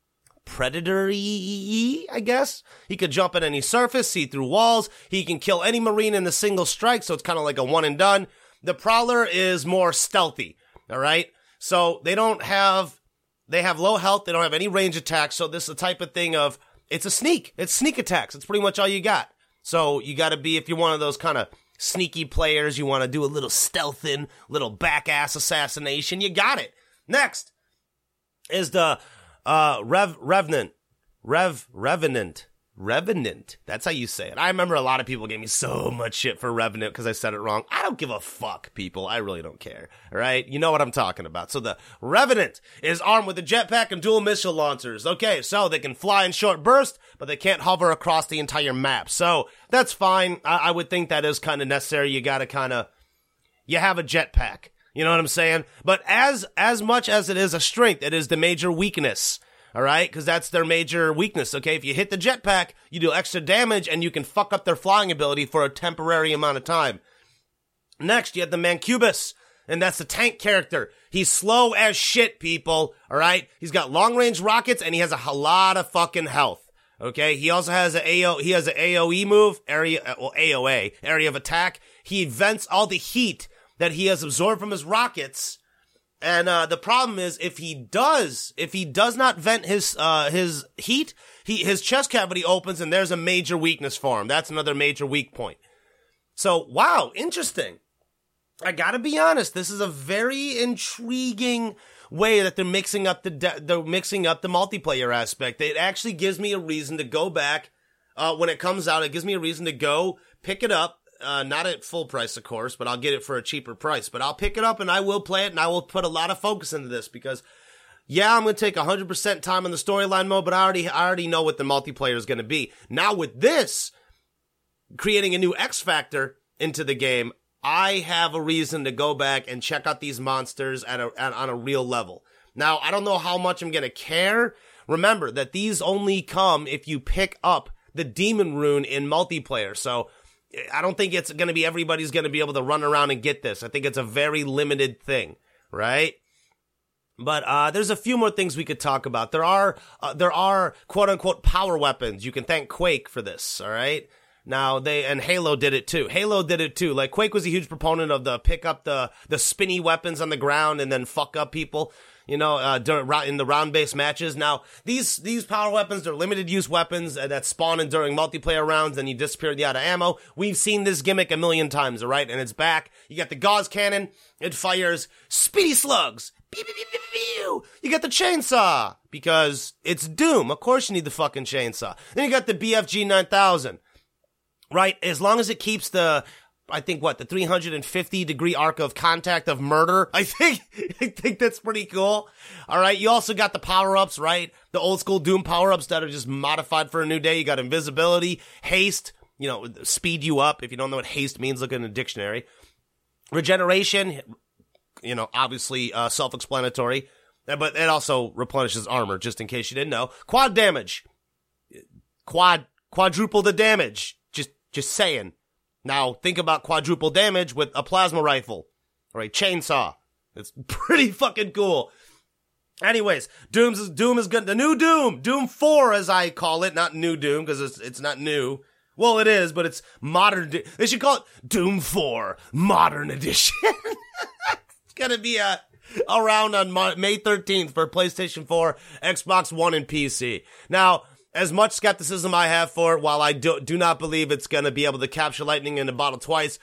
predator-y, I guess. He could jump at any surface, see through walls. He can kill any marine in a single strike, so it's kind of like a one and done. The Prowler is more stealthy, all right? So they don't have, they have low health, they don't have any range attacks, so this is the type of thing of, it's a sneak. It's sneak attacks. It's pretty much all you got. So you gotta be, if you're one of those kind of sneaky players, you want to do a little stealthing, little back-ass assassination, you got it. Next is the Uh, Rev, Revenant, Rev, Revenant, Revenant. That's how you say it. I remember a lot of people gave me so much shit for Revenant because I said it wrong. I don't give a fuck, people. I really don't care. All right. You know what I'm talking about. So the Revenant is armed with a jetpack and dual missile launchers. Okay. So they can fly in short bursts, but they can't hover across the entire map. So that's fine. I, I would think that is kind of necessary. You gotta kind of, you have a jetpack. You know what I'm saying? But as as much as it is a strength, it is the major weakness. All right? Because that's their major weakness, okay? If you hit the jetpack, you do extra damage, and you can fuck up their flying ability for a temporary amount of time. Next, you have the Mancubus, and that's the tank character. He's slow as shit, people, all right? He's got long-range rockets, and he has a lot of fucking health, okay? He also has a A O, he has an A O E move, area, well, A O A, area of attack. He vents all the heat that he has absorbed from his rockets. And uh the problem is, if he does, if he does not vent his uh his heat, he his chest cavity opens, and there's a major weakness for him. That's another major weak point. So, wow, interesting. I gotta be honest, this is a very intriguing way that they're mixing up the de- they're mixing up the multiplayer aspect. It actually gives me a reason to go back uh when it comes out. It gives me a reason to go pick it up. Uh, not at full price, of course, but I'll get it for a cheaper price. But I'll pick it up, and I will play it, and I will put a lot of focus into this, because, yeah, I'm going to take one hundred percent time on the storyline mode, but I already, I already know what the multiplayer is going to be. Now, with this, creating a new X factor into the game, I have a reason to go back and check out these monsters at a, at, on a real level. Now, I don't know how much I'm going to care. Remember that these only come if you pick up the Demon Rune in multiplayer, so I don't think it's going to be everybody's going to be able to run around and get this. I think it's a very limited thing, right? But uh there's a few more things we could talk about. There are uh, there are quote unquote power weapons. You can thank Quake for this, all right? Now they and Halo did it too. Halo did it too. Like Quake was a huge proponent of the pick up the the spinny weapons on the ground and then fuck up people. You know, uh, during, in the round-based matches. Now, these these power weapons, they're limited-use weapons that spawn in during multiplayer rounds, and you disappear out of ammo. We've seen this gimmick a million times, all right? And it's back. You got the Gauss Cannon. It fires speedy slugs. Pew, pew, pew, pew, pew. You got the chainsaw, because it's Doom. Of course you need the fucking chainsaw. Then you got the B F G nine thousand, right? As long as it keeps the... I think what, the three hundred fifty degree arc of contact of murder. I think, I think that's pretty cool. All right. You also got the power ups, right? The old school Doom power ups that are just modified for a new day. You got invisibility, haste, you know, speed you up. If you don't know what haste means, look in a dictionary. Regeneration, you know, obviously, uh, self-explanatory, but it also replenishes armor, just in case you didn't know. Quad damage. Quad, quadruple the damage. Just, just saying. Now, think about quadruple damage with a plasma rifle, or a chainsaw. It's pretty fucking cool. Anyways, Doom's, Doom is good. The new Doom, Doom four as I call it, not new Doom, because it's, it's not new. Well, it is, but it's modern. They should call it Doom four Modern Edition. It's gonna be a, around on May thirteenth for PlayStation four, Xbox One, and P C. Now, as much skepticism I have for it, while I do, do not believe it's going to be able to capture lightning in a bottle twice,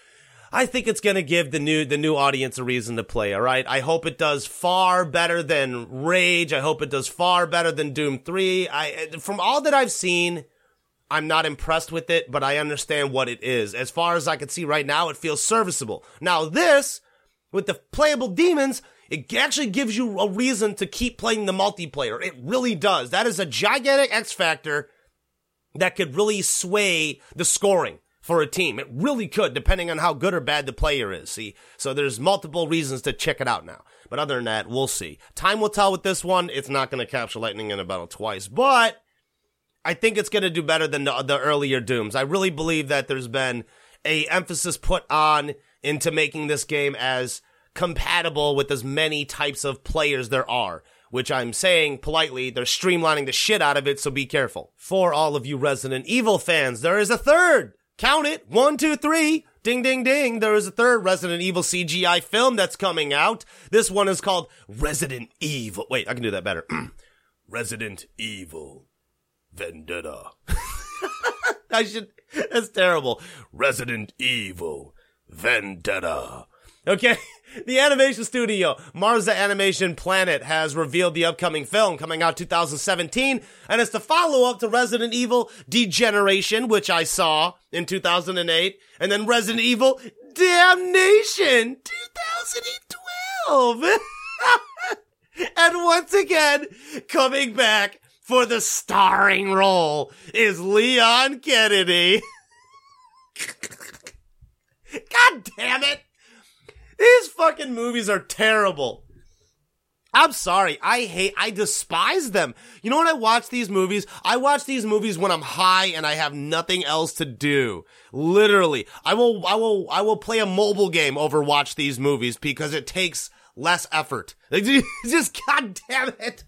I think it's going to give the new the new audience a reason to play, all right? I hope it does far better than Rage. I hope it does far better than Doom three. I, from all that I've seen, I'm not impressed with it, but I understand what it is. As far as I can see right now, it feels serviceable. Now this, with the playable demons, it actually gives you a reason to keep playing the multiplayer. It really does. That is a gigantic X factor that could really sway the scoring for a team. It really could, depending on how good or bad the player is. See, so there's multiple reasons to check it out now. But other than that, we'll see. Time will tell with this one. It's not going to capture lightning in a battle twice, but I think it's going to do better than the, the earlier Dooms. I really believe that there's been a emphasis put on into making this game as compatible with as many types of players there are, which I'm saying politely, they're streamlining the shit out of it, so be careful. For all of you Resident Evil fans, there is a third, count it, one, two, three, ding, ding, ding, there is a third Resident Evil C G I film that's coming out. This one is called Resident Evil, wait, I can do that better. Resident Evil Vendetta. I should, that's terrible. Resident Evil Vendetta. Okay, the animation studio, Marza Animation Planet, has revealed the upcoming film coming out two thousand seventeen, and it's the follow-up to Resident Evil Degeneration, which I saw in two thousand eight, and then Resident Evil Damnation, two thousand twelve. And once again, coming back for the starring role is Leon Kennedy. God damn it. fucking movies are terrible. I'm sorry. I hate, I despise them. You know when I watch these movies? I watch these movies when I'm high and I have nothing else to do. Literally. I will, I will, I will play a mobile game over watch these movies because it takes less effort. Just, god damn it.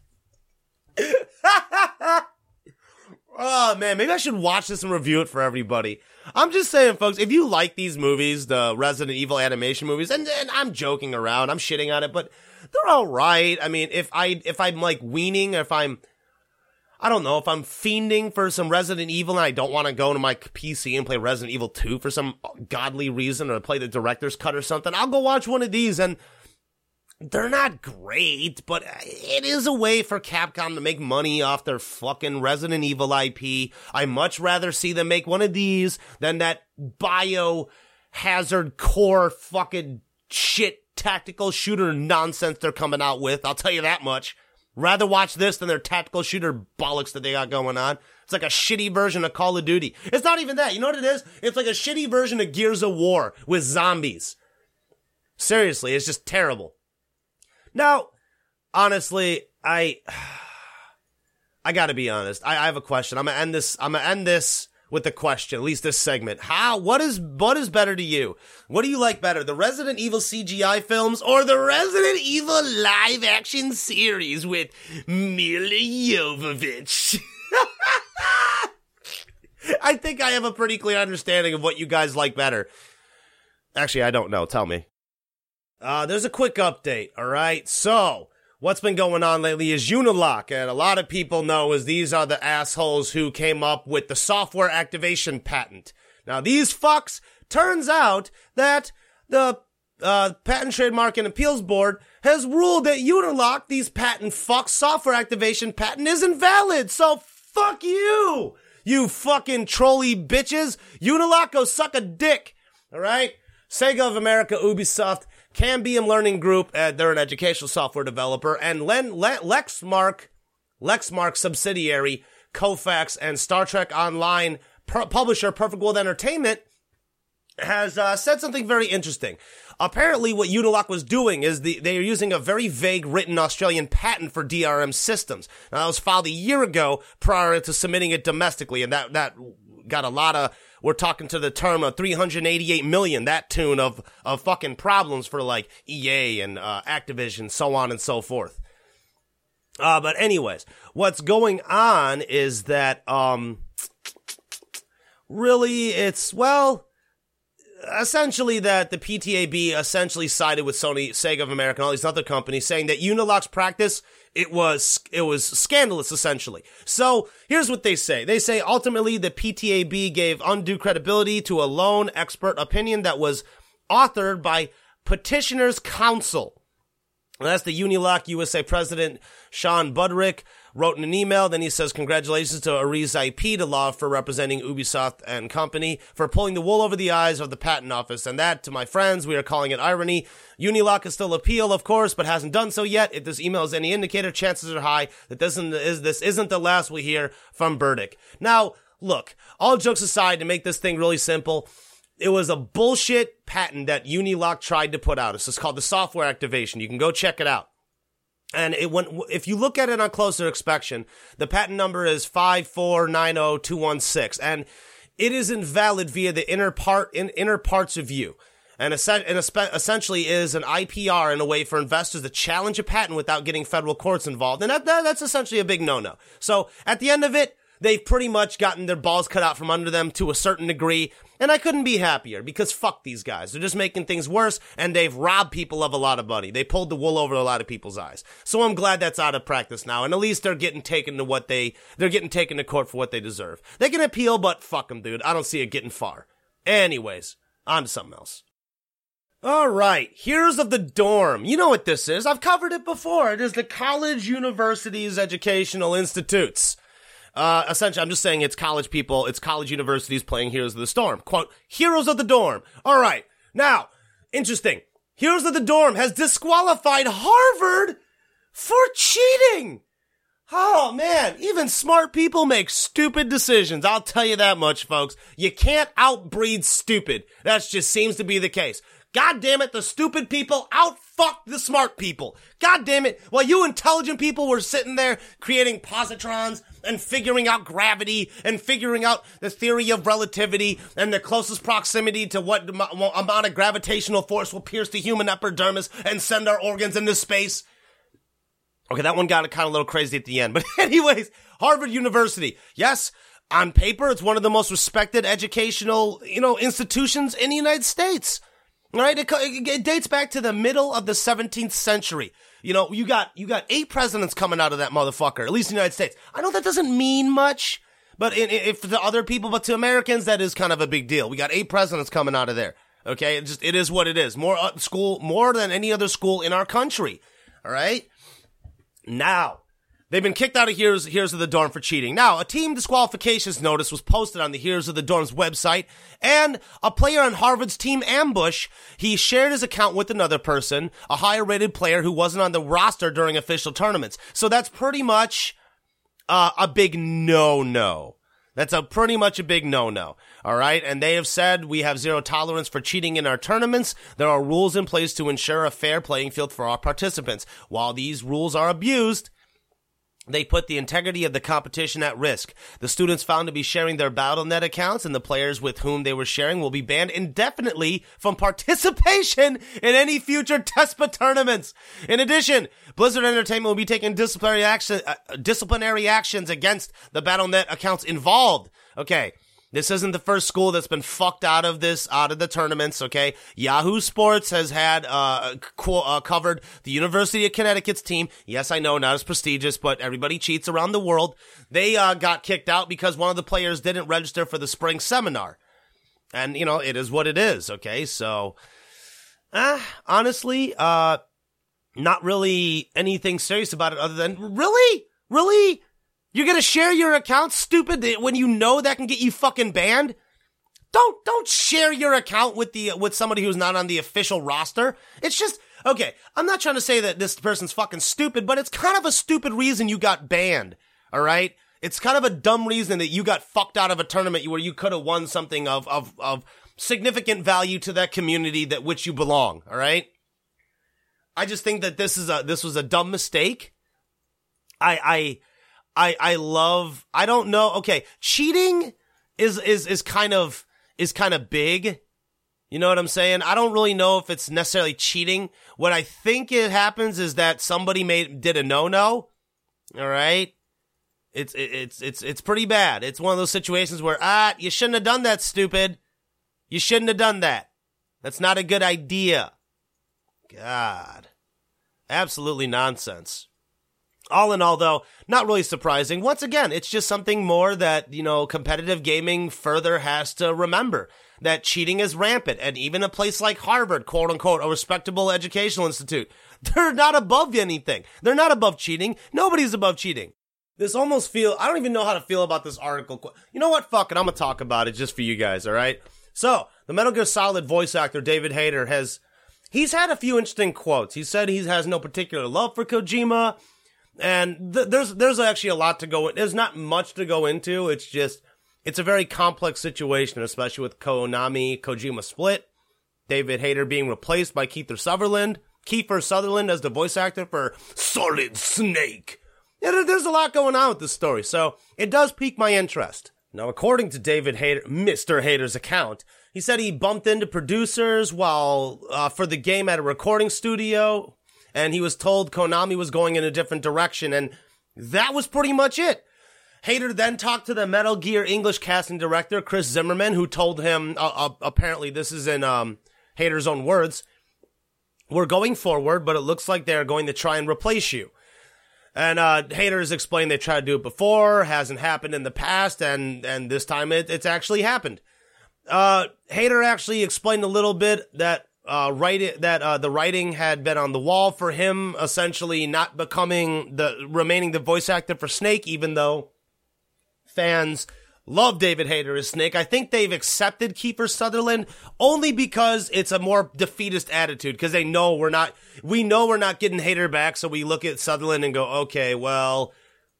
Oh man, maybe I should watch this and review it for everybody. I'm just saying, folks, if you like these movies, the Resident Evil animation movies, and, and I'm joking around, I'm shitting on it, but they're alright. I mean, if I, if I'm like weaning, if I'm, I don't know, if I'm fiending for some Resident Evil and I don't want to go to my P C and play Resident Evil two for some godly reason or play the director's cut or something, I'll go watch one of these and they're not great, but it is a way for Capcom to make money off their fucking Resident Evil I P. I much rather see them make one of these than that Biohazard core fucking shit tactical shooter nonsense they're coming out with. I'll tell you that much. Rather watch this than their tactical shooter bollocks that they got going on. It's like a shitty version of Call of Duty. It's not even that. You know what it is? It's like a shitty version of Gears of War with zombies. Seriously, it's just terrible. Now, honestly, I, I gotta be honest. I, I have a question. I'm gonna end this, I'm gonna end this with a question, at least this segment. How, what is, what is better to you? What do you like better? The Resident Evil C G I films or the Resident Evil live action series with Milla Jovovich? I think I have a pretty clear understanding of what you guys like better. Actually, I don't know. Tell me. Uh, there's a quick update, alright? So, what's been going on lately is Unilock, and a lot of people know is these are the assholes who came up with the software activation patent. Now, these fucks, turns out that the, uh, Patent, Trademark, and Appeals Board has ruled that Unilock, these patent fucks, software activation patent is invalid, so fuck you! You fucking trolley bitches! Unilock, go suck a dick, alright? Sega of America, Ubisoft, Cambium Learning Group, uh, they're an educational software developer, and Len, Le- Lexmark, Lexmark subsidiary, Kofax, and Star Trek Online per- publisher Perfect World Entertainment has uh, said something very interesting. Apparently what Unilock was doing is the, they are using a very vague written Australian patent for D R M systems. Now, that was filed a year ago prior to submitting it domestically, and that, that got a lot of, we're talking to the term of three hundred eighty-eight million, that tune of, of fucking problems for like E A and, uh, Activision, so on and so forth. Uh, but anyways, what's going on is that, um, really it's, well, essentially that the P T A B essentially sided with Sony, Sega of America, and all these other companies saying that Unilock's practice, it was, it was scandalous, essentially. So, here's what they say. They say, ultimately, the P T A B gave undue credibility to a lone expert opinion that was authored by Petitioner's Counsel. And that's the Unilock U S A president, Sean Budrick, wrote in an email. Then he says, congratulations to Ariz I P, the law for representing Ubisoft and company, for pulling the wool over the eyes of the patent office. And that, to my friends, we are calling it irony. Unilock is still appeal, of course, but hasn't done so yet. If this email is any indicator, chances are high that this isn't, is, this isn't the last we hear from Burdick. Now, look, all jokes aside, to make this thing really simple, it was a bullshit patent that Unilock tried to put out. It's just called the software activation. You can go check it out. And it went, if you look at it on closer inspection, the patent number is five four nine zero two one six, and it is invalid via the inner part, in, inner parts of view. And, and essentially is an I P R in a way for investors to challenge a patent without getting federal courts involved. And that, that that's essentially a big no-no. So at the end of it, they've pretty much gotten their balls cut out from under them to a certain degree, and I couldn't be happier, because fuck these guys. They're just making things worse, and they've robbed people of a lot of money. They pulled the wool over a lot of people's eyes. So I'm glad that's out of practice now, and at least they're getting taken to what they, they're getting taken to court for what they deserve. They can appeal, but fuck them, dude. I don't see it getting far. Anyways, on to something else. Alright, Heroes of the Dorm. You know what this is. I've covered it before. It is the college, universities, educational institutes. Uh, essentially, I'm just saying it's college people, it's college universities playing Heroes of the Storm. Quote, Heroes of the Dorm. Alright, now, interesting. Heroes of the Dorm has disqualified Harvard for cheating! Oh, man, even smart people make stupid decisions. I'll tell you that much, folks. You can't outbreed stupid. That just seems to be the case. God damn it, the stupid people outfuck the smart people. God damn it, while you intelligent people were sitting there creating positrons and figuring out gravity and figuring out the theory of relativity and the closest proximity to what amount of gravitational force will pierce the human epidermis and send our organs into space. Okay, that one got kind of a little crazy at the end. But anyways, Harvard University. Yes, on paper, it's one of the most respected educational, you know, institutions in the United States. All right, it, it dates back to the middle of the seventeenth century. You know, you got you got eight presidents coming out of that motherfucker, at least in the United States. I know that doesn't mean much, but if to other people, but to Americans, that is kind of a big deal. We got eight presidents coming out of there. Okay, it just it is what it is. More uh, school, more than any other school in our country. All right. Now, they've been kicked out of Heroes, Heroes of the Dorm for cheating. Now, a team disqualifications notice was posted on the Heroes of the Dorm's website, and a player on Harvard's team Ambush, he shared his account with another person, a higher rated player who wasn't on the roster during official tournaments. So that's pretty much uh, a big no-no. That's a pretty much a big no-no. All right. And they have said we have zero tolerance for cheating in our tournaments. There are rules in place to ensure a fair playing field for our participants. While these rules are abused, they put the integrity of the competition at risk. The students found to be sharing their Battle dot net accounts and the players with whom they were sharing will be banned indefinitely from participation in any future TESPA tournaments. In addition, Blizzard Entertainment will be taking disciplinary action, uh, disciplinary actions against the Battle dot net accounts involved. Okay. This isn't the first school that's been fucked out of this, out of the tournaments, okay? Yahoo Sports has had, uh, co- uh, covered the University of Connecticut's team. Yes, I know, not as prestigious, but everybody cheats around the world. They, uh, got kicked out because one of the players didn't register for the spring seminar. And, you know, it is what it is, okay? So, uh, honestly, uh, not really anything serious about it other than, really? Really? You're gonna share your account, stupid, when you know that can get you fucking banned? Don't, don't share your account with the, with somebody who's not on the official roster. It's just, okay, I'm not trying to say that this person's fucking stupid, but it's kind of a stupid reason you got banned, alright? It's kind of a dumb reason that you got fucked out of a tournament where you could have won something of, of, of significant value to that community that which you belong, alright? I just think that this is a, this was a dumb mistake. I, I, I, I love, I don't know, okay, cheating is, is, is kind of, is kind of big. You know what I'm saying? I don't really know if it's necessarily cheating. What I think it happens is that somebody made, did a no-no. All right. It's, it's, it's, it's pretty bad. It's one of those situations where, ah, you shouldn't have done that, stupid. You shouldn't have done that. That's not a good idea. God. Absolutely nonsense. All in all, though, not really surprising. Once again, it's just something more that, you know, competitive gaming further has to remember. That cheating is rampant. And even a place like Harvard, quote unquote, a respectable educational institute, they're not above anything. They're not above cheating. Nobody's above cheating. This almost feel, I don't even know how to feel about this article. You know what? Fuck it. I'm going to talk about it just for you guys, all right? So, the Metal Gear Solid voice actor, David Hayter, has, he's had a few interesting quotes. He said he has no particular love for Kojima. And th- there's there's actually a lot to go in. There's not much to go into. It's just, it's a very complex situation, especially with Konami Kojima split. David Hayter being replaced by Kiefer Sutherland. Kiefer Sutherland as the voice actor for Solid Snake. Yeah, there's a lot going on with this story, so it does pique my interest. Now, according to David Hayter, Mister Hayter's account, he said he bumped into producers while uh, for the game at a recording studio. And he was told Konami was going in a different direction, and that was pretty much it. Hayter then talked to the Metal Gear English casting director, Chris Zimmerman, who told him, uh, uh, apparently this is in um, Hayter's own words, we're going forward, but it looks like they're going to try and replace you. And uh, Hayter has explained they tried to do it before, hasn't happened in the past, and, and this time it, it's actually happened. Uh, Hayter actually explained a little bit that Uh, write that, uh, the writing had been on the wall for him, essentially not becoming the, remaining the voice actor for Snake, even though fans love David Hayter as Snake. I think they've accepted Kiefer Sutherland only because it's a more defeatist attitude, because they know we're not, we know we're not getting Hayter back, so we look at Sutherland and go, okay, well,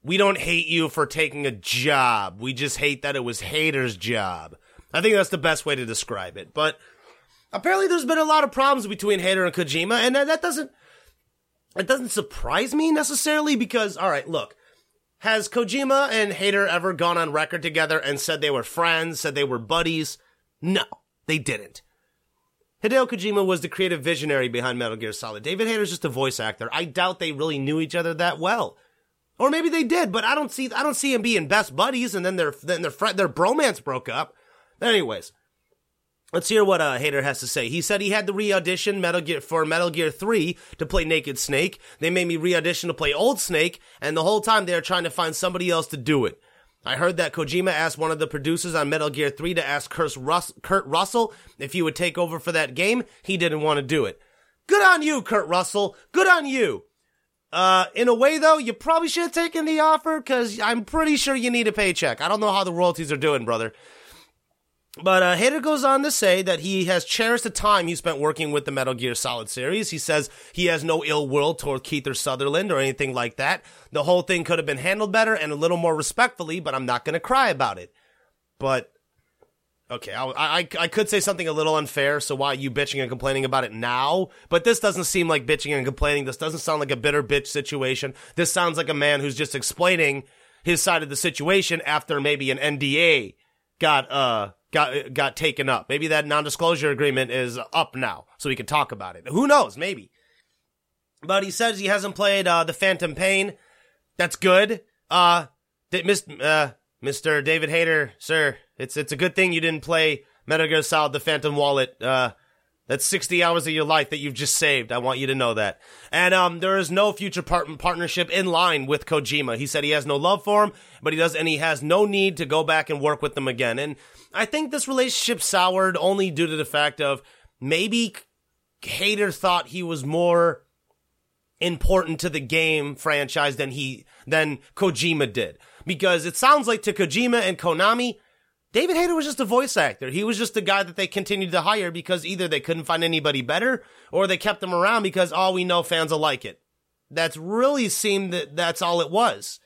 we don't hate you for taking a job. We just hate that it was Hater's job. I think that's the best way to describe it. But apparently there's been a lot of problems between Hater and Kojima, and that doesn't, it doesn't surprise me necessarily because, all right, look, has Kojima and Hater ever gone on record together and said they were friends, said they were buddies? No, they didn't. Hideo Kojima was the creative visionary behind Metal Gear Solid. David Hayter's just a voice actor. I doubt they really knew each other that well. Or maybe they did, but I don't see I don't see them being best buddies and then their then their fr- their bromance broke up. Anyways, let's hear what uh, Hater has to say. He said he had to re-audition Metal Gear for Metal Gear three to play Naked Snake. They made me re-audition to play Old Snake, and the whole time they were trying to find somebody else to do it. I heard that Kojima asked one of the producers on Metal Gear three to ask Kurt, Rus- Kurt Russell if he would take over for that game. He didn't want to do it. Good on you, Kurt Russell. Good on you. Uh, in a way, though, you probably should have taken the offer, because I'm pretty sure you need a paycheck. I don't know how the royalties are doing, brother. But uh, Hater goes on to say that he has cherished the time he spent working with the Metal Gear Solid series. He says he has no ill will toward Keith or Sutherland or anything like that. The whole thing could have been handled better and a little more respectfully, but I'm not going to cry about it. But, okay, I, I, I could say something a little unfair, so why are you bitching and complaining about it now? But this doesn't seem like bitching and complaining. This doesn't sound like a bitter bitch situation. This sounds like a man who's just explaining his side of the situation after maybe an N D A got, uh... got got taken up. Maybe that non-disclosure agreement is up now, so we can talk about it. Who knows? Maybe. But he says he hasn't played uh, The Phantom Pain. That's good. Uh, did, uh, Mister David Hayter, sir, it's it's a good thing you didn't play Metal Gear Solid The Phantom Wallet. Uh, that's sixty hours of your life that you've just saved. I want you to know that. And um, there is no future part- partnership in line with Kojima. He said he has no love for him, but he does, and he has no need to go back and work with them again. And I think this relationship soured only due to the fact of maybe Hater thought he was more important to the game franchise than he than Kojima did. Because it sounds like to Kojima and Konami, David Hayter was just a voice actor. He was just the guy that they continued to hire because either they couldn't find anybody better or they kept him around because, oh, we know fans will like it. That's really seemed that that's all it was.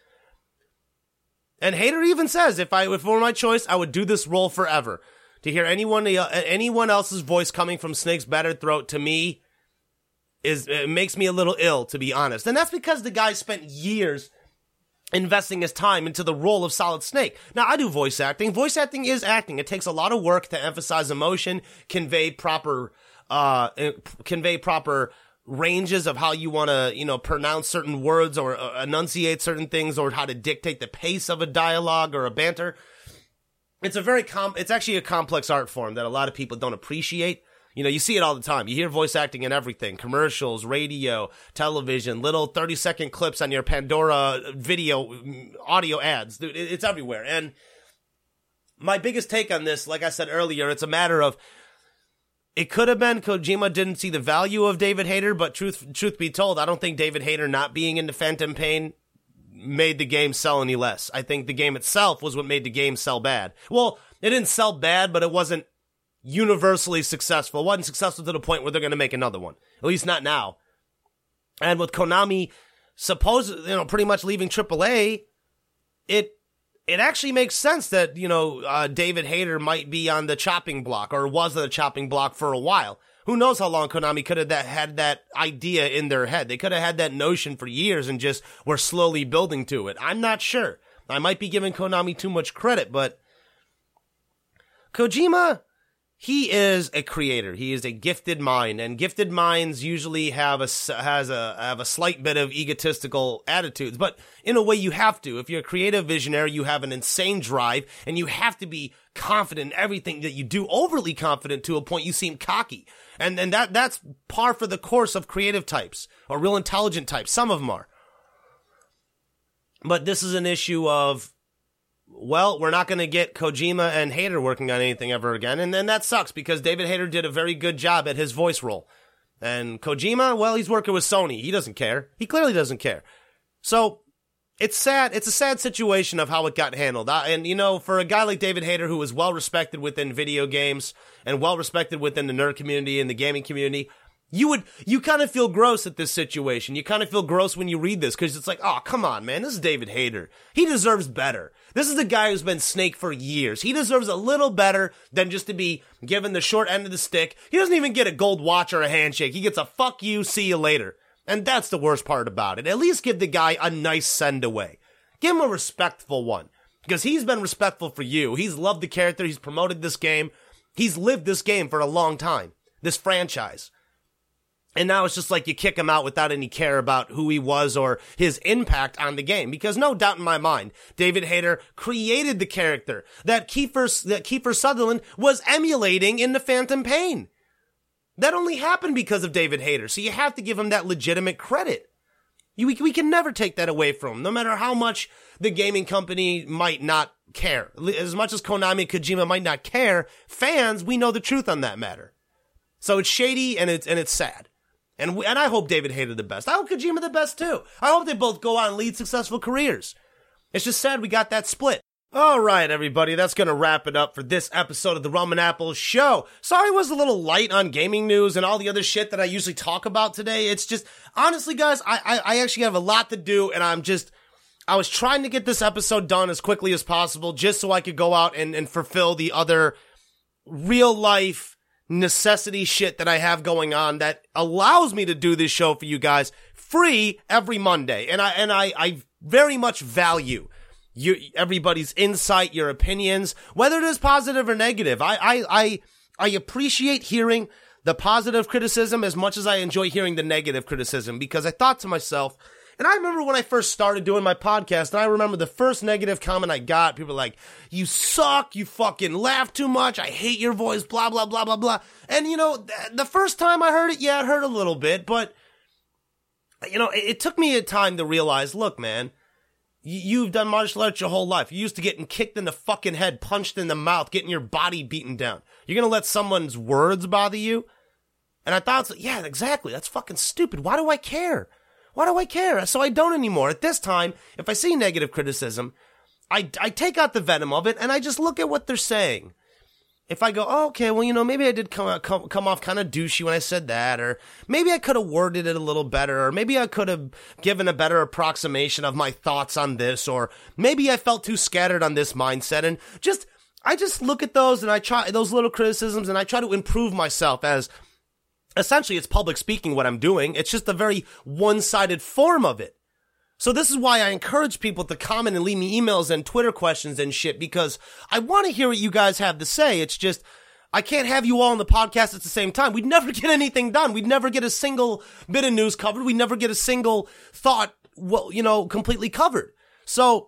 And Hayter even says, if I if it were my choice, I would do this role forever. To hear anyone anyone else's voice coming from Snake's battered throat to me is it makes me a little ill, to be honest. And that's because the guy spent years investing his time into the role of Solid Snake. Now, I do voice acting. Voice acting is acting. It takes a lot of work to emphasize emotion, convey proper, uh, convey proper ranges of how you want to, you know, pronounce certain words or uh, enunciate certain things or how to dictate the pace of a dialogue or a banter. It's a very com- it's actually a complex art form that a lot of people don't appreciate. You know, you see it all the time. You hear voice acting in everything. Commercials, radio, television, little thirty-second clips on your Pandora video, audio ads. Dude, it's everywhere. And my biggest take on this, like I said earlier, it's a matter of, it could have been Kojima didn't see the value of David Hayter, but truth truth be told, I don't think David Hayter not being into Phantom Pain made the game sell any less. I think the game itself was what made the game sell bad. Well, it didn't sell bad, but it wasn't universally successful. It wasn't successful to the point where they're going to make another one. At least not now. And with Konami suppose you know pretty much leaving triple A, it it actually makes sense that, you know, uh, David Hayter might be on the chopping block or was on the chopping block for a while. Who knows how long Konami could have that, had that idea in their head. They could have had that notion for years and just were slowly building to it. I'm not sure. I might be giving Konami too much credit, but Kojima, he is a creator. He is a gifted mind, and gifted minds usually have a has a have a slight bit of egotistical attitudes. But in a way, you have to. If you're a creative visionary, you have an insane drive, and you have to be confident in everything that you do. Overly confident to a point you seem cocky, and and that that's par for the course of creative types or real intelligent types. Some of them are, but this is an issue of, well, we're not going to get Kojima and Hayter working on anything ever again. And then that sucks because David Hayter did a very good job at his voice role. And Kojima, well, he's working with Sony. He doesn't care. He clearly doesn't care. So it's sad. It's a sad situation of how it got handled. And, you know, for a guy like David Hayter, who is well respected within video games and well respected within the nerd community and the gaming community, You would, you kind of feel gross at this situation. You kind of feel gross when you read this because it's like, oh, come on, man. This is David Hayter. He deserves better. This is a guy who's been Snake for years. He deserves a little better than just to be given the short end of the stick. He doesn't even get a gold watch or a handshake. He gets a fuck you, see you later. And that's the worst part about it. At least give the guy a nice send away. Give him a respectful one. Because he's been respectful for you. He's loved the character. He's promoted this game. He's lived this game for a long time. This franchise. And now it's just like you kick him out without any care about who he was or his impact on the game. Because no doubt in my mind, David Hayter created the character that Kiefer, that Kiefer Sutherland was emulating in The Phantom Pain. That only happened because of David Hayter. So you have to give him that legitimate credit. You, we, we can never take that away from him, no matter how much the gaming company might not care. As much as Konami and Kojima might not care, fans, we know the truth on that matter. So it's shady and it's, and it's sad. And we, and I hope David Hayter the best. I hope Kojima the best too. I hope they both go on and lead successful careers. It's just sad we got that split. All right, everybody, that's going to wrap it up for this episode of the Rum and Apples Show. Sorry I was a little light on gaming news and all the other shit that I usually talk about today. It's just, honestly, guys, I, I, I actually have a lot to do, and I'm just, I was trying to get this episode done as quickly as possible just so I could go out and, and fulfill the other real-life necessity shit that I have going on that allows me to do this show for you guys free every Monday. And I, and I, I very much value you, everybody's insight, your opinions, whether it is positive or negative. I, I, I, I appreciate hearing the positive criticism as much as I enjoy hearing the negative criticism, because I thought to myself, and I remember when I first started doing my podcast, and I remember the first negative comment I got, people were like, you suck, you fucking laugh too much, I hate your voice, blah, blah, blah, blah, blah. And, you know, th- the first time I heard it, yeah, it hurt a little bit, but, you know, it, it took me a time to realize, look, man, y- you've done martial arts your whole life. You used to getting kicked in the fucking head, punched in the mouth, getting your body beaten down. You're gonna let someone's words bother you? And I thought, yeah, exactly, that's fucking stupid. Why do I care? Why do I care? So I don't anymore. At this time, if I see negative criticism, I, I take out the venom of it and I just look at what they're saying. If I go, oh, okay, well, you know, maybe I did come, come, come off kind of douchey when I said that, or maybe I could have worded it a little better, or maybe I could have given a better approximation of my thoughts on this, or maybe I felt too scattered on this mindset, and just, I just look at those and I try, those little criticisms, and I try to improve myself as, essentially, it's public speaking what I'm doing. It's just a very one-sided form of it. So this is why I encourage people to comment and leave me emails and Twitter questions and shit, because I want to hear what you guys have to say. It's just, I can't have you all on the podcast at the same time. We'd never get anything done. We'd never get a single bit of news covered. We'd never get a single thought, well, you know, completely covered. So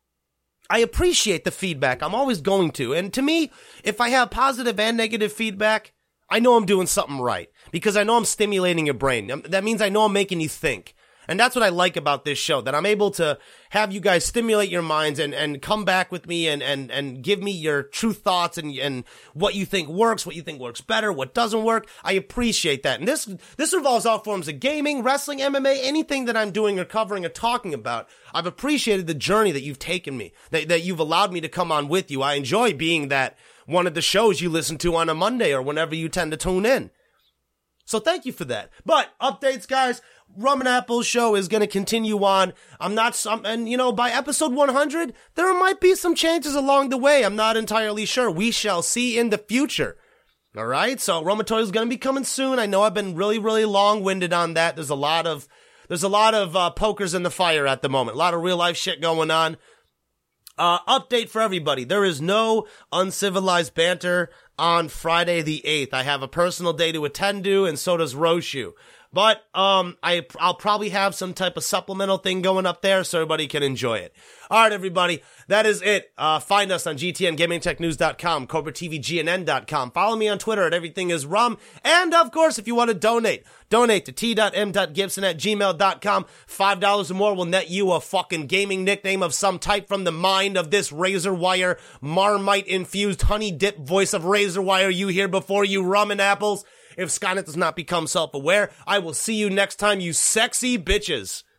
I appreciate the feedback. I'm always going to. And to me, if I have positive and negative feedback, I know I'm doing something right, because I know I'm stimulating your brain. That means I know I'm making you think. And that's what I like about this show, that I'm able to have you guys stimulate your minds and, and come back with me and, and, and give me your true thoughts and, and what you think works, what you think works better, what doesn't work. I appreciate that. And this, this involves all forms of gaming, wrestling, M M A, anything that I'm doing or covering or talking about. I've appreciated the journey that you've taken me, that, that you've allowed me to come on with you. I enjoy being that one of the shows you listen to on a Monday or whenever you tend to tune in. So thank you for that. But updates, guys. Rum and Apples Show is going to continue on. I'm not some, and you know, by episode one hundred, there might be some changes along the way. I'm not entirely sure. We shall see in the future. All right. So Romatory is going to be coming soon. I know I've been really, really long-winded on that. There's a lot of, there's a lot of uh, pokers in the fire at the moment. A lot of real life shit going on. Uh, update for everybody. There is no uncivilized banter on Friday the eighth. I have a personal day to attend to, and so does Roshu. But, um, I, I'll probably have some type of supplemental thing going up there so everybody can enjoy it. Alright, everybody. That is it. Uh, find us on G T N Gaming Tech News dot com, Cobra T V G N N dot com. Follow me on Twitter at Everything Is Rum. And, of course, if you want to donate, donate to t dot m dot gibson at gmail dot com. Five dollars or more will net you a fucking gaming nickname of some type from the mind of this razor wire, Marmite-infused honey-dip voice of razor wire you hear before you, Rum and Apples. If Skynet does not become self-aware, I will see you next time, you sexy bitches.